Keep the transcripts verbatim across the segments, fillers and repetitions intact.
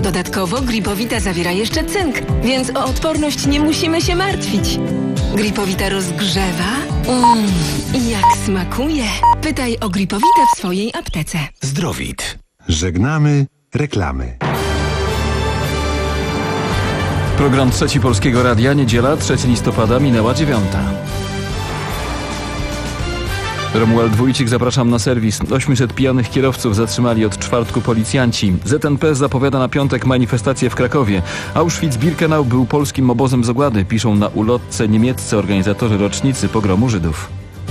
Dodatkowo Gripowita zawiera jeszcze cynk, więc o odporność nie musimy się martwić. Gripowita rozgrzewa. Mmm, jak smakuje. Pytaj o Gripowitę w swojej aptece. Zdrowit. Żegnamy reklamy. Program Trzeci Polskiego Radia, niedziela, trzeciego listopada, minęła dziewiąta. Romuald Wójcik, zapraszam na serwis. osiemset pijanych kierowców zatrzymali od czwartku policjanci. Z N P zapowiada na piątek manifestację w Krakowie. Auschwitz-Birkenau był polskim obozem zagłady, piszą na ulotce niemieccy organizatorzy rocznicy pogromu Żydów.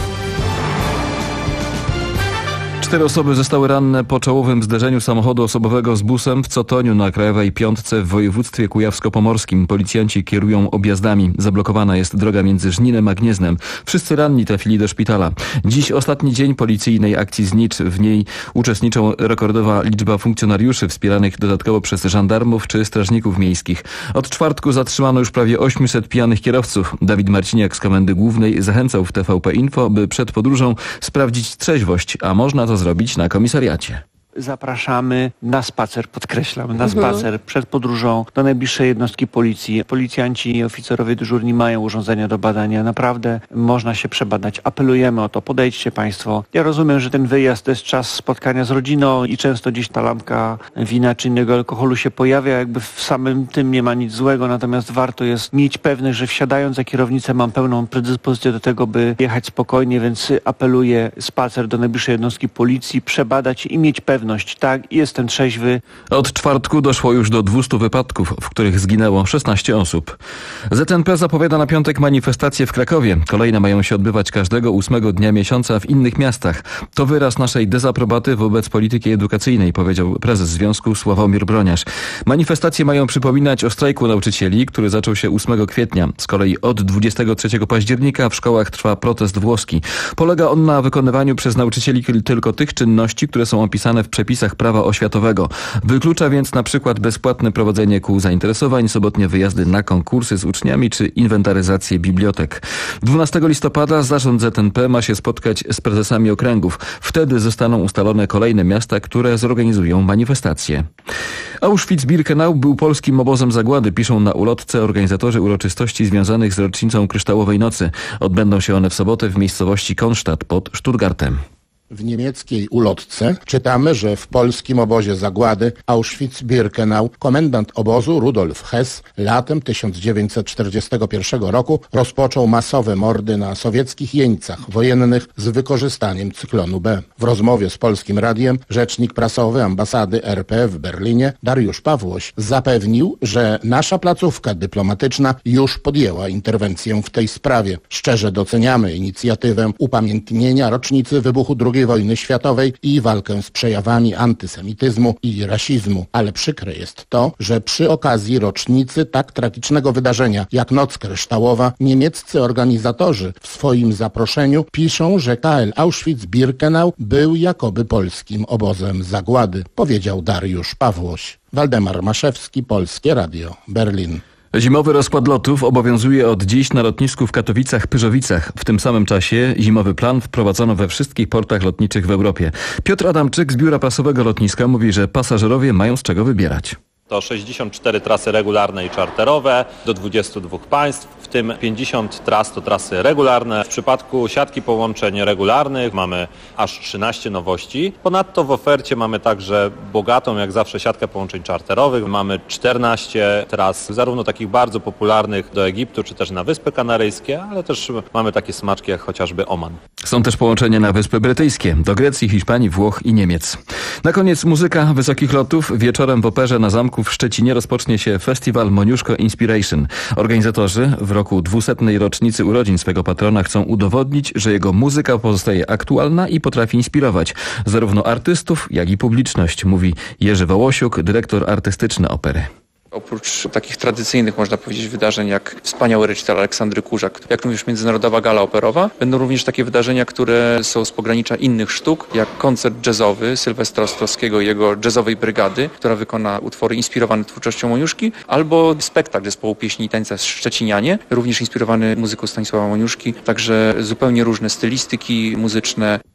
Cztery osoby zostały ranne po czołowym zderzeniu samochodu osobowego z busem w Cotoniu na Krajowej Piątce w województwie kujawsko-pomorskim. Policjanci kierują objazdami. Zablokowana jest droga między Żninem a Gnieznem. Wszyscy ranni trafili do szpitala. Dziś ostatni dzień policyjnej akcji Znicz. W niej uczestniczą rekordowa liczba funkcjonariuszy wspieranych dodatkowo przez żandarmów czy strażników miejskich. Od czwartku zatrzymano już prawie osiemset pijanych kierowców. Dawid Marciniak z Komendy Głównej zachęcał w T V P Info, by przed podróżą sprawdzić trzeźwość, a można to zrobić na komisariacie. Zapraszamy na spacer, podkreślam, na spacer przed podróżą do najbliższej jednostki policji. Policjanci i oficerowie dyżurni mają urządzenia do badania. Naprawdę można się przebadać. Apelujemy o to. Podejdźcie Państwo. Ja rozumiem, że ten wyjazd to jest czas spotkania z rodziną i często gdzieś ta lampka wina czy innego alkoholu się pojawia. Jakby w samym tym nie ma nic złego, natomiast warto jest mieć pewność, że wsiadając za kierownicę mam pełną predyspozycję do tego, by jechać spokojnie, więc apeluję spacer do najbliższej jednostki policji, przebadać i mieć pewność. Tak, jestem trzeźwy. Od czwartku doszło już do dwustu wypadków, w których zginęło szesnaście osób. Z N P zapowiada na piątek manifestacje w Krakowie. Kolejne mają się odbywać każdego ósmego dnia miesiąca w innych miastach. To wyraz naszej dezaprobaty wobec polityki edukacyjnej, powiedział prezes związku Sławomir Broniarz. Manifestacje mają przypominać o strajku nauczycieli, który zaczął się ósmego kwietnia. Z kolei od dwudziestego trzeciego października w szkołach trwa protest włoski. Polega on na wykonywaniu przez nauczycieli tylko tych czynności, które są opisane w przepisach prawa oświatowego. Wyklucza więc na przykład bezpłatne prowadzenie kół zainteresowań, sobotnie wyjazdy na konkursy z uczniami czy inwentaryzację bibliotek. dwunastego listopada zarząd Z N P ma się spotkać z prezesami okręgów. Wtedy zostaną ustalone kolejne miasta, które zorganizują manifestacje. Auschwitz-Birkenau był polskim obozem zagłady, piszą na ulotce organizatorzy uroczystości związanych z rocznicą Kryształowej Nocy. Odbędą się one w sobotę w miejscowości Kronstadt pod Stuttgartem. W niemieckiej ulotce czytamy, że w polskim obozie zagłady Auschwitz-Birkenau komendant obozu Rudolf Hess latem tysiąc dziewięćset czterdziestego pierwszego roku rozpoczął masowe mordy na sowieckich jeńcach wojennych z wykorzystaniem cyklonu B. W rozmowie z Polskim Radiem rzecznik prasowy ambasady R P w Berlinie Dariusz Pawłoś zapewnił, że nasza placówka dyplomatyczna już podjęła interwencję w tej sprawie. Szczerze doceniamy inicjatywę upamiętnienia rocznicy wybuchu drugiej wojny światowej i walkę z przejawami antysemityzmu i rasizmu. Ale przykre jest to, że przy okazji rocznicy tak tragicznego wydarzenia jak Noc Kryształowa niemieccy organizatorzy w swoim zaproszeniu piszą, że K L Auschwitz-Birkenau był jakoby polskim obozem zagłady, powiedział Dariusz Pawłoś. Waldemar Maszewski, Polskie Radio, Berlin. Zimowy rozkład lotów obowiązuje od dziś na lotnisku w Katowicach-Pyrzowicach. W tym samym czasie zimowy plan wprowadzono we wszystkich portach lotniczych w Europie. Piotr Adamczyk z biura prasowego lotniska mówi, że pasażerowie mają z czego wybierać. To sześćdziesiąt cztery trasy regularne i czarterowe do dwudziestu dwóch państw, w tym pięćdziesiąt tras to trasy regularne. W przypadku siatki połączeń regularnych mamy aż trzynaście nowości. Ponadto w ofercie mamy także bogatą, jak zawsze, siatkę połączeń czarterowych. Mamy czternaście tras, zarówno takich bardzo popularnych do Egiptu, czy też na Wyspy Kanaryjskie, ale też mamy takie smaczki jak chociażby Oman. Są też połączenia na Wyspy Brytyjskie, do Grecji, Hiszpanii, Włoch i Niemiec. Na koniec muzyka wysokich lotów. Wieczorem w Operze na Zamku w Szczecinie rozpocznie się festiwal Moniuszko Inspiration. Organizatorzy w roku dwusetnej rocznicy urodzin swego patrona chcą udowodnić, że jego muzyka pozostaje aktualna i potrafi inspirować zarówno artystów, jak i publiczność, mówi Jerzy Wołosiuk, dyrektor artystyczny opery. Oprócz takich tradycyjnych, można powiedzieć, wydarzeń jak wspaniały recital Aleksandry Kurzak, jak również Międzynarodowa Gala Operowa, będą również takie wydarzenia, które są z pogranicza innych sztuk, jak koncert jazzowy Sylwestra Ostrowskiego i jego jazzowej brygady, która wykona utwory inspirowane twórczością Moniuszki, albo spektakl zespołu pieśni i tańca Szczecinianie, również inspirowany muzyką Stanisława Moniuszki, także zupełnie różne stylistyki muzyczne.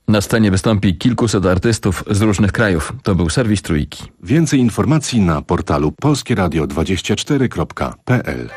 Na scenie wystąpi kilkuset artystów z różnych krajów. To był serwis Trójki. Więcej informacji na portalu polskie radio dwadzieścia cztery kropka p l.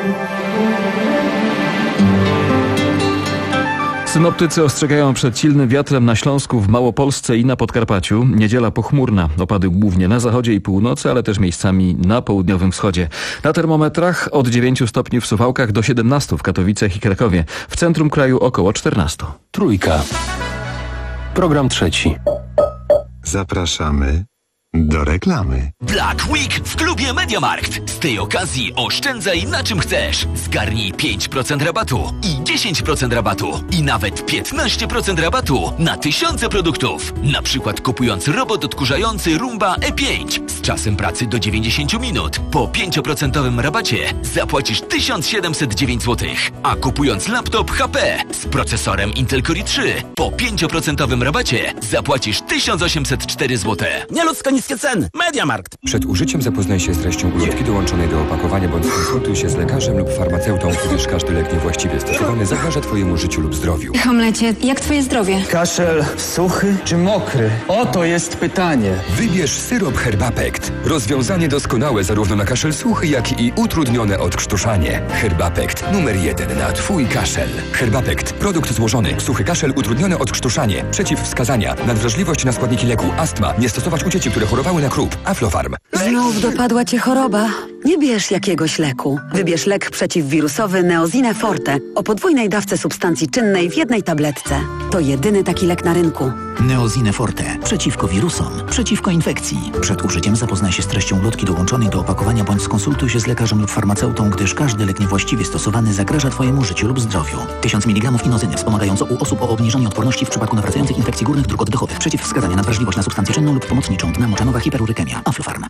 Synoptycy ostrzegają przed silnym wiatrem na Śląsku, w Małopolsce i na Podkarpaciu. Niedziela pochmurna. Opady głównie na zachodzie i północy, ale też miejscami na południowym wschodzie. Na termometrach od dziewięciu stopni w Suwałkach do siedemnastu w Katowicach i Krakowie. W centrum kraju około czternastu. Trójka. Program trzeci. Zapraszamy do reklamy. Black Week w klubie MediaMarkt. Z tej okazji oszczędzaj na czym chcesz. Zgarnij pięć procent rabatu i dziesięć procent rabatu i nawet piętnaście procent rabatu na tysiące produktów. Na przykład kupując robot odkurzający Roomba E pięć z czasem pracy do dziewięćdziesiąt minut. Po pięć procent rabacie zapłacisz tysiąc siedemset dziewięć złotych. A kupując laptop H P z procesorem Intel Core i trzy po pięć procent rabacie zapłacisz tysiąc osiemset cztery złote. Nieludzko niskie ceny. MediaMarkt. Przed użyciem zapoznaj się z treścią ulotki dołączonej do opakowania bądź skonsultuj się z lekarzem lub farmaceutą, gdyż każdy lek niewłaściwie stosowany zagraża Twojemu życiu lub zdrowiu. Hamlecie, jak Twoje zdrowie? Kaszel suchy czy mokry? Oto jest pytanie. Wybierz syrop Herbapekt. Rozwiązanie doskonałe zarówno na kaszel suchy, jak i utrudnione odkrztuszanie. Herbapekt. Numer jeden na Twój kaszel. Herbapekt. Produkt złożony. Suchy kaszel, utrudnione odkrztuszanie. Przeciwwskazania. Nadwrażliwość na składniki leku. Astma. Nie stosować u dzieci, które chorowały na krup. Aflofarm. Znów dopadła Cię choroba. Nie bierz jakiegoś leku. Wybierz lek przeciwwirusowy Neozine Forte o podwójnej dawce substancji czynnej w jednej tabletce. To jedyny taki lek na rynku. Neozine Forte. Przeciwko wirusom, przeciwko infekcji. Przed użyciem zapoznaj się z treścią ulotki dołączonej do opakowania bądź skonsultuj się z lekarzem lub farmaceutą, gdyż każdy lek niewłaściwie stosowany zagraża Twojemu życiu lub zdrowiu. tysiąc miligramów inozyny wspomagająco u osób o obniżonej odporności w przypadku nawracających infekcji górnych dróg oddechowych. Przeciwwskazania na wrażliwość na substancję czynną lub pomocniczą dna moczanowa hiperurykemia. Aflofarm.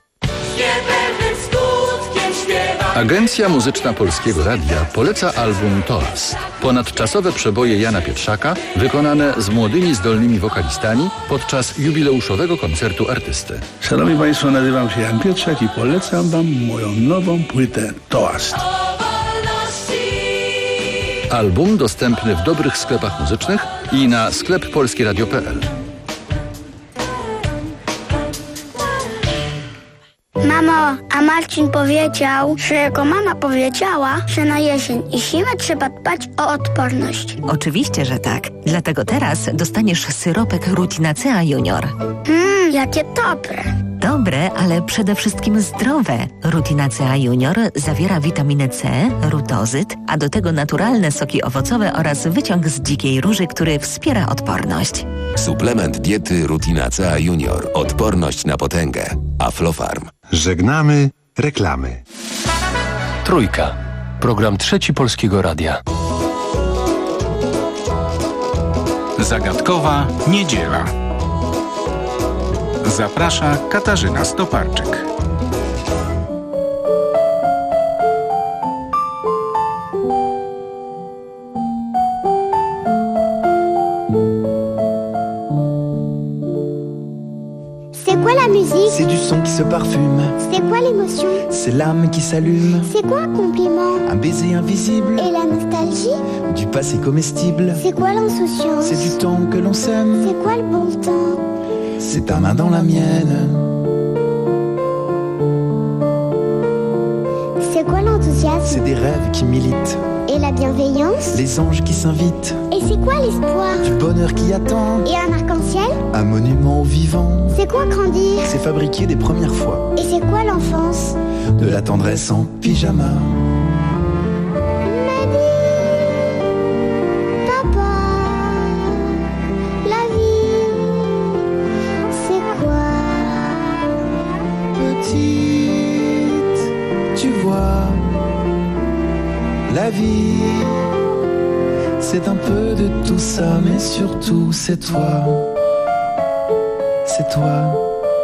Agencja Muzyczna Polskiego Radia poleca album Toast. Ponadczasowe przeboje Jana Pietrzaka wykonane z młodymi, zdolnymi wokalistami podczas jubileuszowego koncertu artysty. Szanowni Państwo, nazywam się Jan Pietrzak i polecam Wam moją nową płytę Toast. Album dostępny w dobrych sklepach muzycznych i na sklep polskie radio kropka p l. Mamo, a Marcin powiedział, że jego mama powiedziała, że na jesień i zimę trzeba dbać o odporność. Oczywiście, że tak. Dlatego teraz dostaniesz syropek Rutinacea Junior. Mmm, jakie dobre. Dobre, ale przede wszystkim zdrowe. Rutinacea Junior zawiera witaminę C, rutozyt, a do tego naturalne soki owocowe oraz wyciąg z dzikiej róży, który wspiera odporność. Suplement diety Rutinacea Junior. Odporność na potęgę. Aflofarm. Żegnamy reklamy. Trójka. Program trzeci Polskiego Radia. Zagadkowa niedziela. Zaprasza Katarzyna Stoparczyk. C'est quoi la musique? C'est du son qui se parfume. C'est quoi l'émotion? C'est l'âme qui s'allume. C'est quoi un compliment? Un baiser invisible. Et la nostalgie? Du passé comestible. C'est quoi l'insouciance? C'est du temps que l'on sème. C'est quoi le bon temps? C'est ta main dans la mienne. C'est quoi l'enthousiasme? C'est des rêves qui militent. Et la bienveillance? Les anges qui s'invitent. Et c'est quoi l'espoir? Du bonheur qui attend. Et un arc-en-ciel? Un monument au vivant. C'est quoi grandir? C'est fabriquer des premières fois. Et c'est quoi l'enfance? De la tendresse en pyjama. La vie, c'est un peu de tout ça, mais surtout c'est toi, c'est toi.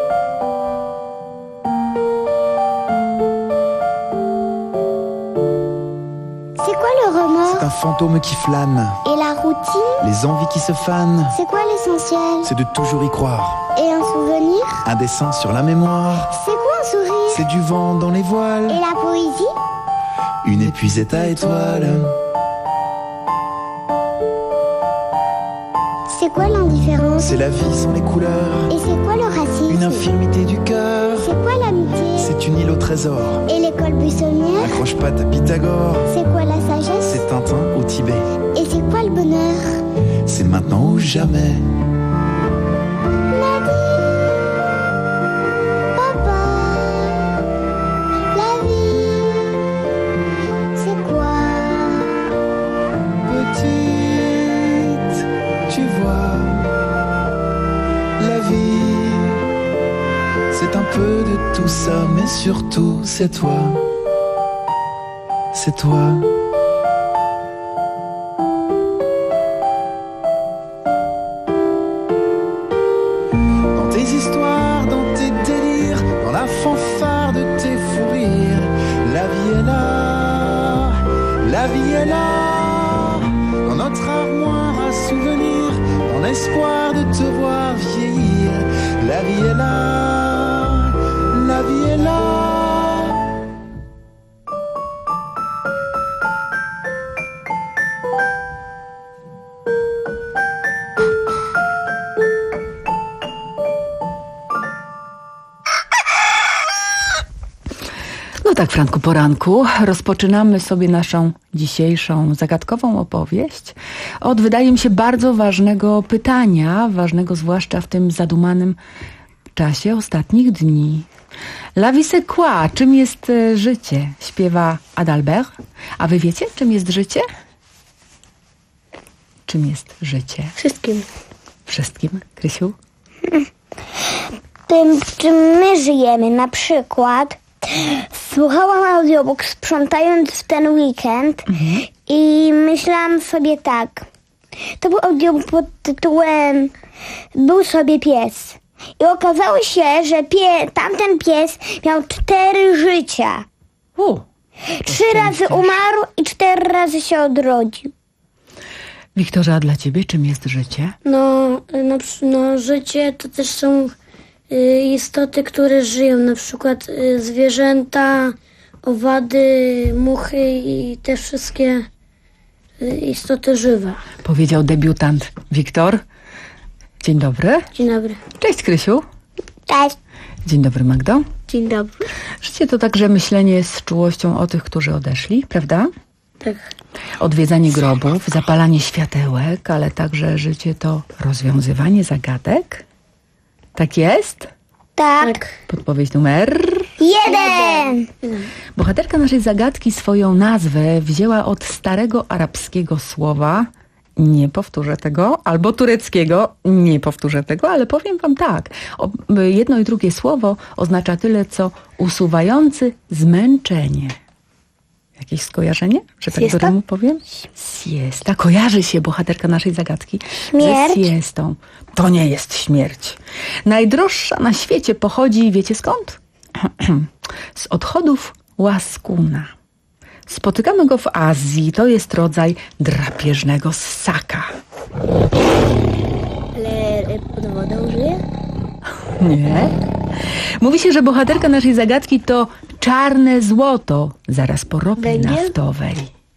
C'est quoi le remords? C'est un fantôme qui flâne. Et la routine? Les envies qui se fanent. C'est quoi l'essentiel? C'est de toujours y croire. Et un souvenir? Un dessin sur la mémoire. C'est quoi un sourire? C'est du vent dans les voiles. Et la poésie? Une épuisette à étoiles. C'est c'est quoi l'indifférence? C'est la vie sans les couleurs. Et c'est quoi le racisme? Une infirmité du cœur. C'est quoi l'amitié? C'est une île au trésor. Et l'école buissonnière? Accroche pas à Pythagore. C'est quoi la sagesse? C'est Tintin au Tibet. Et c'est quoi le bonheur? C'est maintenant ou jamais. La vie, papa, la vie, c'est quoi? Petite, tu vois, la vie, c'est un peu de tout ça, mais surtout c'est toi, c'est toi. Dans tes histoires, dans tes délires, dans la fanfare de tes fous rires, la vie est là, la vie est là, dans notre armoire à souvenirs, en espoir de te voir vieillir. La vie est là, la vie est là. No tak, Franku, poranku rozpoczynamy sobie naszą dzisiejszą zagadkową opowieść od, wydaje mi się, bardzo ważnego pytania, ważnego zwłaszcza w tym zadumanym czasie ostatnich dni. La vie c'est quoi? Czym jest e, życie? Śpiewa Adalbert. A wy wiecie, czym jest życie? Czym jest życie? Wszystkim. Wszystkim, Krysiu? Tym, czym my żyjemy, na przykład słuchałam audiobook sprzątając w ten weekend mhm. i myślałam sobie tak. To był audiobook pod tytułem Był sobie pies. I okazało się, że pie, tamten pies miał cztery życia. U, Trzy razy umarł i cztery razy się odrodził. Wiktorze, a dla ciebie czym jest życie? No, no, no życie to też są y, istoty, które żyją. Na przykład y, zwierzęta, owady, muchy i te wszystkie y, istoty żywe. Powiedział debiutant Wiktor. Dzień dobry. Dzień dobry. Cześć, Krysiu. Cześć. Dzień dobry, Magdo. Dzień dobry. Życie to także myślenie z czułością o tych, którzy odeszli, prawda? Tak. Odwiedzanie grobów, zapalanie światełek, ale także życie to rozwiązywanie zagadek. Tak jest? Tak. Podpowiedź numer... Jeden. Bohaterka naszej zagadki swoją nazwę wzięła od starego arabskiego słowa, nie powtórzę tego, albo tureckiego, nie powtórzę tego, ale powiem wam tak. O, jedno i drugie słowo oznacza tyle, co usuwający zmęczenie. Jakieś skojarzenie, że tak do rymu powiem? Siesta. Kojarzy się bohaterka naszej zagadki Śmierć. ze siestą. To nie jest śmierć. Najdroższa na świecie pochodzi, wiecie skąd? Z odchodów łaskuna. Spotykamy go w Azji. To jest rodzaj drapieżnego ssaka. Ale pod wodą żyje? Nie. Mówi się, że bohaterka naszej zagadki to czarne złoto, zaraz po ropie Węgiel? naftowej.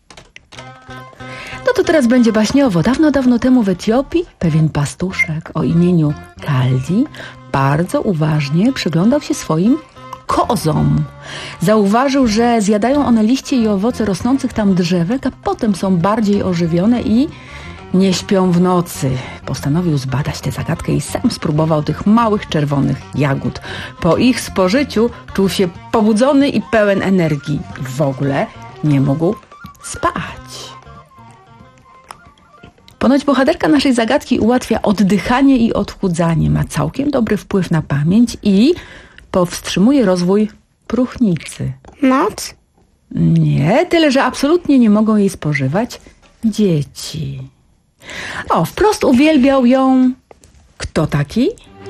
No to teraz będzie baśniowo. Dawno, dawno temu w Etiopii pewien pastuszek o imieniu Kaldi bardzo uważnie przyglądał się swoim kozom. Zauważył, że zjadają one liście i owoce rosnących tam drzewek, a potem są bardziej ożywione i nie śpią w nocy. Postanowił zbadać tę zagadkę i sam spróbował tych małych czerwonych jagód. Po ich spożyciu czuł się pobudzony i pełen energii. I w ogóle nie mógł spać. Ponoć bohaterka naszej zagadki ułatwia oddychanie i odchudzanie. Ma całkiem dobry wpływ na pamięć i powstrzymuje rozwój próchnicy. Moc? Nie, tyle, że absolutnie nie mogą jej spożywać dzieci. O, wprost uwielbiał ją... Kto taki?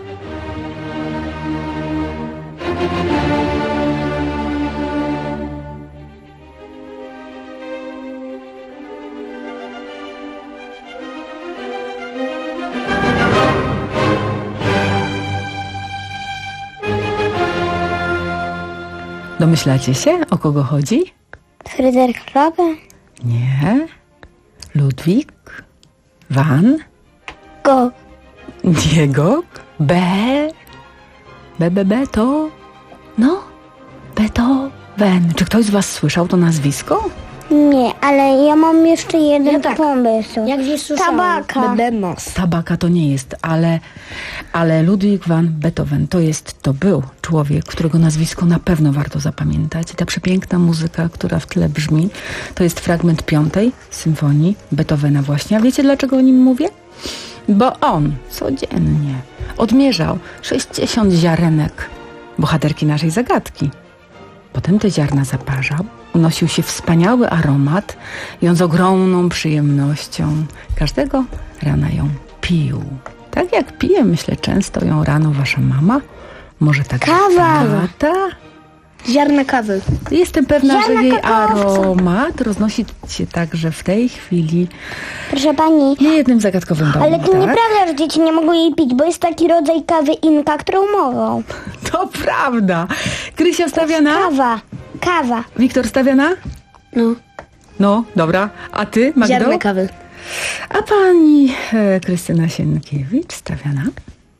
Domyślacie się, o kogo chodzi? Fryderyk Chopin? Nie. Ludwik van Diego. Diego? B? B, B, B to... No, Beethoven. Czy ktoś z was słyszał to nazwisko? Nie, ale ja mam jeszcze jeden ja tak. pomysł. Jak gdzieś słyszałem. Tabaka. Bebemos. Tabaka to nie jest, ale, ale Ludwig van Beethoven to jest, to był człowiek, którego nazwisko na pewno warto zapamiętać. I ta przepiękna muzyka, która w tle brzmi, to jest fragment piątej symfonii Beethovena właśnie. A wiecie, dlaczego o nim mówię? Bo on codziennie odmierzał sześćdziesiąt ziarenek bohaterki naszej zagadki. Potem te ziarna zaparzał, unosił się wspaniały aromat i on z ogromną przyjemnością każdego rana ją pił. Tak jak pije, myślę, często ją rano wasza mama. Może tak kawa. Tata? Ziarna kawy. Jestem pewna, Ziarna że jej kakaowca. aromat roznosi się także w tej chwili Proszę pani, niejednym zagadkowym domu. ale to tak? nieprawda, że dzieci nie mogą jej pić, bo jest taki rodzaj kawy inka, którą mogą. To prawda. Krysia stawia na? Kawa. Kawa. Wiktor stawia na? No. No, dobra. A ty, Magdo? Ziarna kawy. A pani e, Krystyna Sienkiewicz stawia na?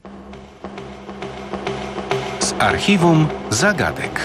Z archiwum zagadek.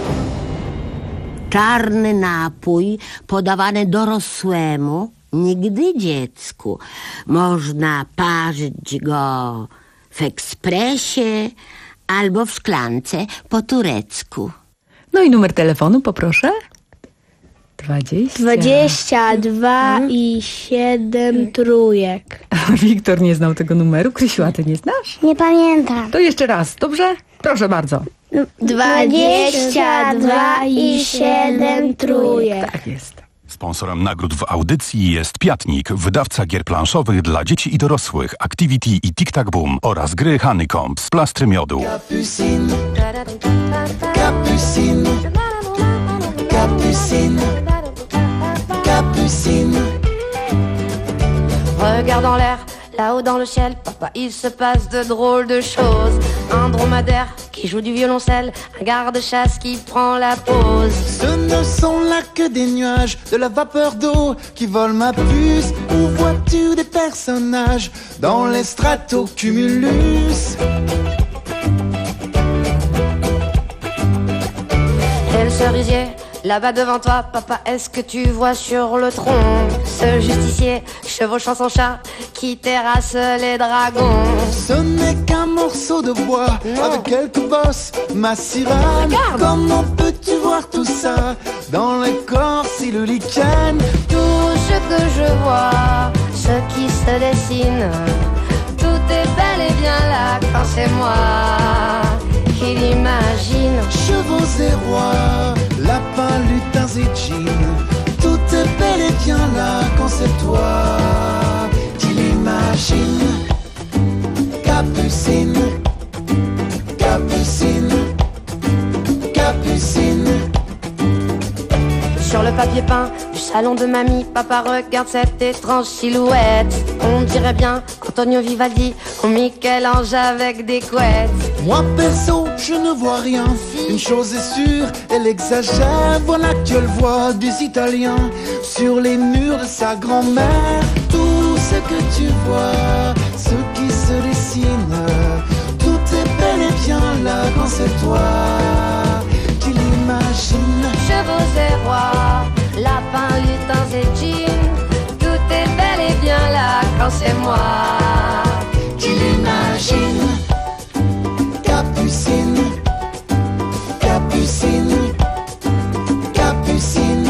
Czarny napój podawany dorosłemu, nigdy dziecku. Można parzyć go w ekspresie albo w szklance po turecku. No i numer telefonu poproszę. Dwadzieścia. Dwadzieścia dwa i siedem trójek. Wiktor nie znał tego numeru. Krysiu, a ty nie znasz? Nie pamiętam. To jeszcze raz, dobrze? Proszę bardzo. Dwadzieścia dwa i siedem trójek. Tak jest. Sponsorem nagród w audycji jest Piatnik, wydawca gier planszowych dla dzieci i dorosłych, Activity i Tic Tac Boom oraz gry Honeycomb z plastry miodu. Capucine, Capucine, Capucine, Capucine. Regarde en l'air, là-haut dans le ciel, papa, il se passe de drôles de choses. Un dromadaire qui joue du violoncelle, un garde-chasse qui prend la pause. Ce ne sont là que des nuages, de la vapeur d'eau qui vole ma puce. Où vois-tu des personnages dans les stratocumulus? Et le cerisier, là-bas devant toi, papa, est-ce que tu vois sur le tronc ce justicier chevauchant son chat qui terrasse les dragons? Ce n'est qu'un morceau de bois non. avec quelques bosses, ma sirène. Regarde. Comment peux-tu voir tout ça dans l'écorce et le lichen? Tout ce que je vois, ce qui se dessine, tout est bel et bien là quand c'est moi qui l'imagine. Chevaux et rois, lapins, lutins et djinns, tout est bel et bien là quand c'est toi qui l'imagine. Capucine, Capucine, Capucine. Sur le papier peint du salon de mamie, papa regarde cette étrange silhouette. On dirait bien Antonio Vivaldi ou Michel-Ange avec des couettes. Moi perso, je ne vois rien. Une chose est sûre, elle exagère. Voilà qu'elle voit des Italiens sur les murs de sa grand-mère. Tout ce que tu vois, ce qui se dessine, tout est bel et bien là quand c'est toi qui l'imagine. Chevaux et rois, lapins, lutins et djinns, tout est bel et bien là quand c'est moi qui l'imagine. Capucine, Capucine, Capucine.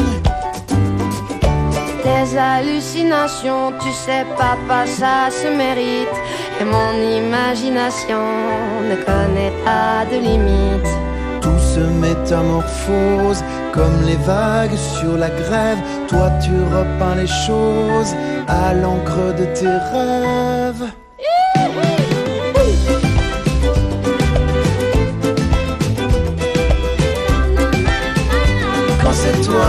Les hallucinations, tu sais papa, ça se mérite. Et mon imagination ne connaît pas de limite. Tout se métamorphose comme les vagues sur la grève. Toi tu repeins les choses à l'encre de tes rêves. Quand c'est toi,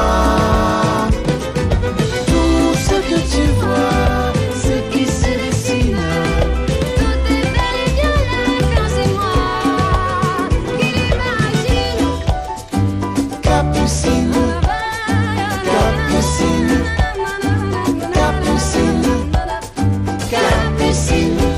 tout ce que tu vois, ce qui se dessine, Tout est bel et bien là quand c'est moi qui l'imagine. Capucine, Capucine, Capucine, Capucine.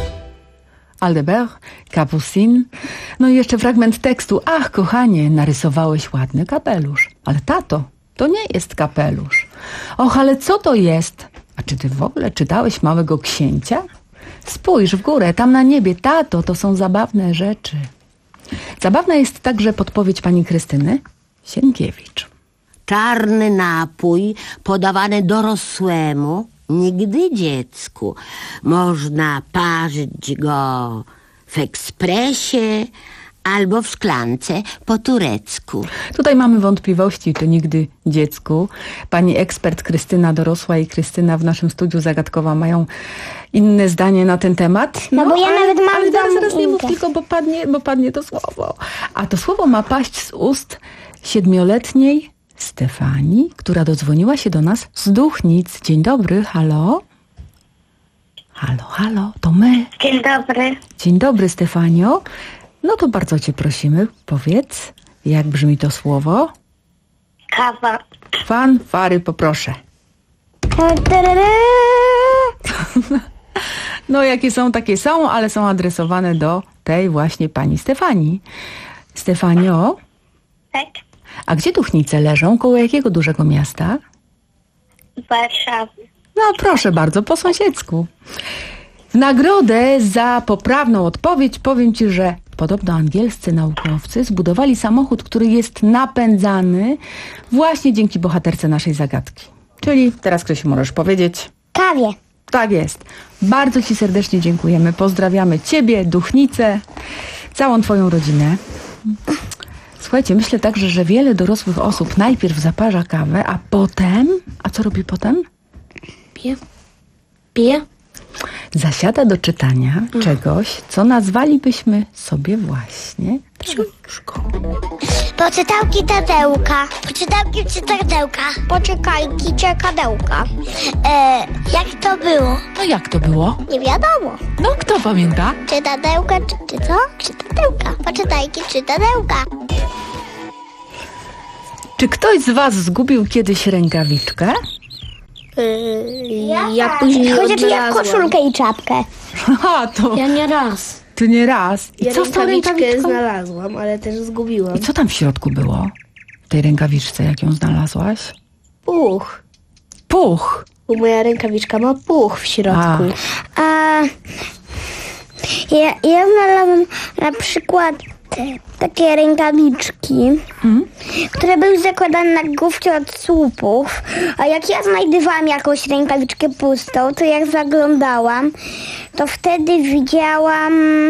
Aldebert, Capucine. No i jeszcze fragment tekstu. Ach, kochanie, narysowałeś ładny kapelusz. Ale tato, to nie jest kapelusz. Och, ale co to jest? A czy ty w ogóle czytałeś Małego Księcia? Spójrz w górę, tam na niebie, tato, to są zabawne rzeczy. Zabawna jest także podpowiedź pani Krystyny Sienkiewicz. Czarny napój podawany dorosłemu, nigdy dziecku. Można parzyć go w ekspresie albo w szklance po turecku. Tutaj mamy wątpliwości, czy nigdy dziecku. Pani ekspert Krystyna dorosła i Krystyna w naszym studiu Zagadkowa mają inne zdanie na ten temat. No, no bo ja ale, nawet mam ale zaraz, zaraz nie mów inne. tylko, bo padnie, bo padnie to słowo. A to słowo ma paść z ust siedmioletniej Stefanii, która dodzwoniła się do nas z Duchnic. Dzień dobry, halo? Halo, halo, to my. Dzień dobry. Dzień dobry, Stefanio. No to bardzo cię prosimy, powiedz, jak brzmi to słowo? Kawa. Fanfary, poproszę. No jakie są, takie są, ale są adresowane do tej właśnie pani Stefanii. Stefanio? Tak? A gdzie Duchnice leżą? Koło jakiego dużego miasta? Warszawa. No proszę bardzo, po sąsiedzku. W nagrodę za poprawną odpowiedź powiem ci, że podobno angielscy naukowcy zbudowali samochód, który jest napędzany właśnie dzięki bohaterce naszej zagadki. Czyli teraz, Krysiu, możesz powiedzieć? Kawie. Tak jest. Bardzo ci serdecznie dziękujemy. Pozdrawiamy ciebie, Duchnicę, całą twoją rodzinę. Słuchajcie, myślę także, że wiele dorosłych osób najpierw zaparza kawę, a potem... A co robi potem? Pije. Pije. Zasiada do czytania mm. czegoś, co nazwalibyśmy sobie właśnie książką. Poczytałki Tadełka. Poczytałki czytadełka. Poczekajki czekadełka. E, jak to było? No jak to było? Nie wiadomo. No kto pamięta? Czytadełka, czy, czy co? Czytadełka. Poczytajki czytadełka. Czy ktoś z was zgubił kiedyś rękawiczkę? Yy, ja, ja później Chociaż ja koszulkę i czapkę. A, to... Ja nie raz. Ty nie raz. I ja co z tą rękawiczką? znalazłam, ale też zgubiłam. I co tam w środku było? W tej rękawiczce, jak ją znalazłaś? Puch. Puch? Bo moja rękawiczka ma puch w środku. A, A ja, ja znalazłam na przykład te, takie rękawiczki, mm. które były zakładane na główce od słupów. A jak ja znajdowałam jakąś rękawiczkę pustą, to jak zaglądałam, to wtedy widziałam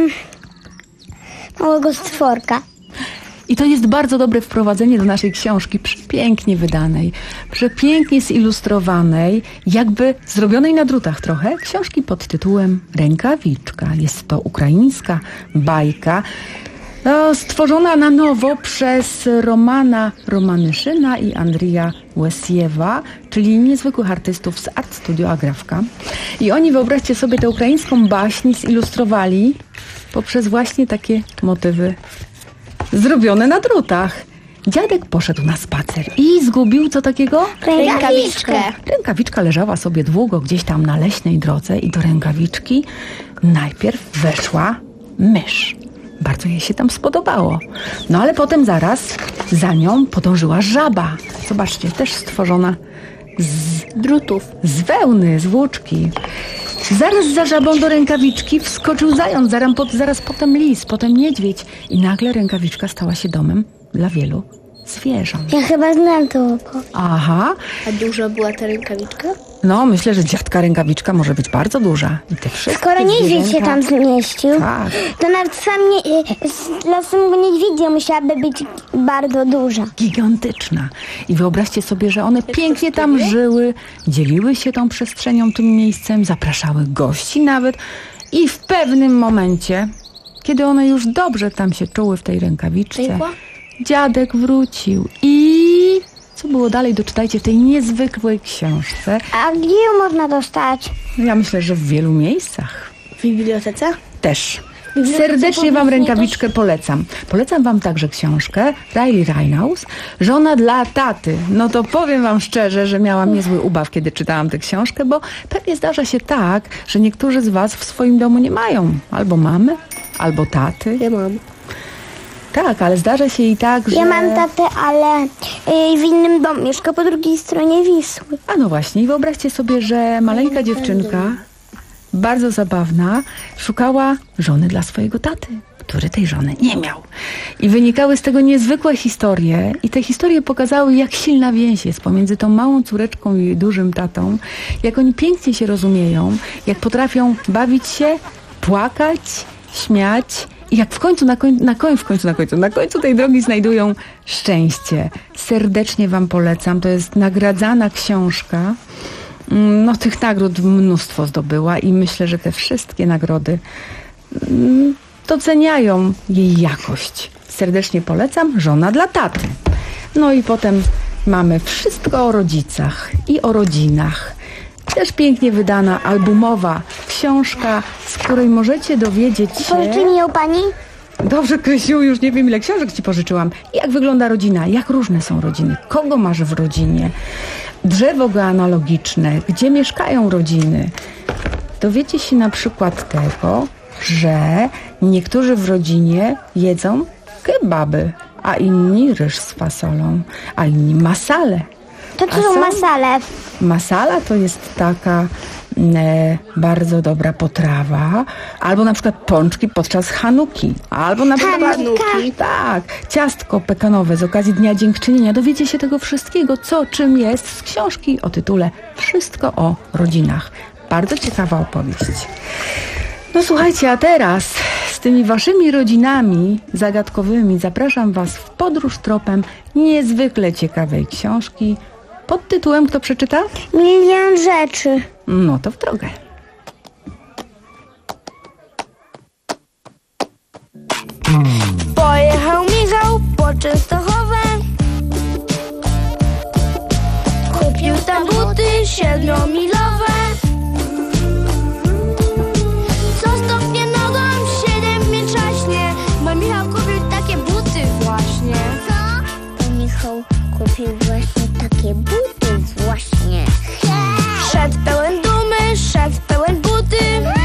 małego stworka. I to jest bardzo dobre wprowadzenie do naszej książki, przepięknie wydanej, przepięknie zilustrowanej, jakby zrobionej na drutach trochę, książki pod tytułem Rękawiczka. Jest to ukraińska bajka, no, stworzona na nowo przez Romana Romanyszyna i Andrija Łesiewa, czyli niezwykłych artystów z Art Studio Agrawka. I oni, wyobraźcie sobie, tę ukraińską baśń zilustrowali poprzez właśnie takie motywy zrobione na drutach. Dziadek poszedł na spacer i zgubił co takiego? Rękawiczkę. Rękawiczka leżała sobie długo gdzieś tam na leśnej drodze i do rękawiczki najpierw weszła mysz. Bardzo jej się tam spodobało. No ale potem zaraz za nią podążyła żaba. Zobaczcie, też stworzona z drutów, z wełny, z włóczki. Zaraz za żabą do rękawiczki wskoczył zając, zaraz, zaraz potem lis, potem niedźwiedź i nagle rękawiczka stała się domem dla wielu zwierząt. Ja chyba znam to oko. Aha. A duża była ta rękawiczka? No, myślę, że dziadka rękawiczka może być bardzo duża. I te wszystkie Skoro niedźwiedź się tam zmieścił, tak. to nawet sam nie, dla samego niedźwiedzia musiałaby być bardzo duża. Gigantyczna. I wyobraźcie sobie, że one pięknie tam żyły, dzieliły się tą przestrzenią, tym miejscem, zapraszały gości nawet. I w pewnym momencie, kiedy one już dobrze tam się czuły w tej rękawiczce, dziadek wrócił i... Co było dalej, doczytajcie w tej niezwykłej książce. A gdzie ją można dostać? Ja myślę, że w wielu miejscach. W bibliotece? Też. Serdecznie wam rękawiczkę polecam. Polecam wam także książkę Riley Reynolds, Żona dla taty. No to powiem wam szczerze, że miałam niezły ubaw, kiedy czytałam tę książkę, bo pewnie zdarza się tak, że niektórzy z was w swoim domu nie mają albo mamy, albo taty. Ja mam. Tak, ale zdarza się i tak, że... Ja mam tatę, ale y, w innym domu mieszka po drugiej stronie Wisły. A no właśnie, i wyobraźcie sobie, że maleńka dziewczynka, bardzo zabawna, szukała żony dla swojego taty, który tej żony nie miał. I wynikały z tego niezwykłe historie i te historie pokazały, jak silna więź jest pomiędzy tą małą córeczką i dużym tatą, jak oni pięknie się rozumieją, jak potrafią bawić się, płakać, śmiać i jak w końcu, na końcu, na końcu, w końcu, na końcu, na końcu tej drogi znajdują szczęście. Serdecznie wam polecam. To jest nagradzana książka. No, tych nagród mnóstwo zdobyła i myślę, że te wszystkie nagrody doceniają jej jakość. Serdecznie polecam. Żona dla taty. No i potem mamy wszystko o rodzicach i o rodzinach. Też pięknie wydana albumowa książka, z której możecie dowiedzieć się... Pożyczy mi ją pani? Dobrze, Krysiu, już nie wiem, ile książek ci pożyczyłam. Jak wygląda rodzina, jak różne są rodziny, kogo masz w rodzinie, drzewo genealogiczne, gdzie mieszkają rodziny. Dowiecie się na przykład tego, że niektórzy w rodzinie jedzą kebaby, a inni ryż z fasolą, a inni masale. To co są masale? Masala to jest taka e, bardzo dobra potrawa, albo na przykład pączki podczas Hanuki, albo na przykład Hanuki. tak, ciastko pekanowe z okazji Dnia Dziękczynienia. Dowiecie się tego wszystkiego, co czym jest z książki o tytule Wszystko o rodzinach. Bardzo ciekawa opowieść. No słuchajcie, a teraz z tymi waszymi rodzinami zagadkowymi zapraszam was w podróż tropem niezwykle ciekawej książki pod tytułem, kto przeczyta? Milion rzeczy. No to w drogę. Pojechał Michał po Częstochowę, kupił tam buty siedmiomilowe. Co stopnie nogą siedem mnie trzaśnie, bo Michał kupił takie buty właśnie. Co? Michał kupił właśnie takie buty właśnie. Szedł pełen dumy, szedł pełen buty.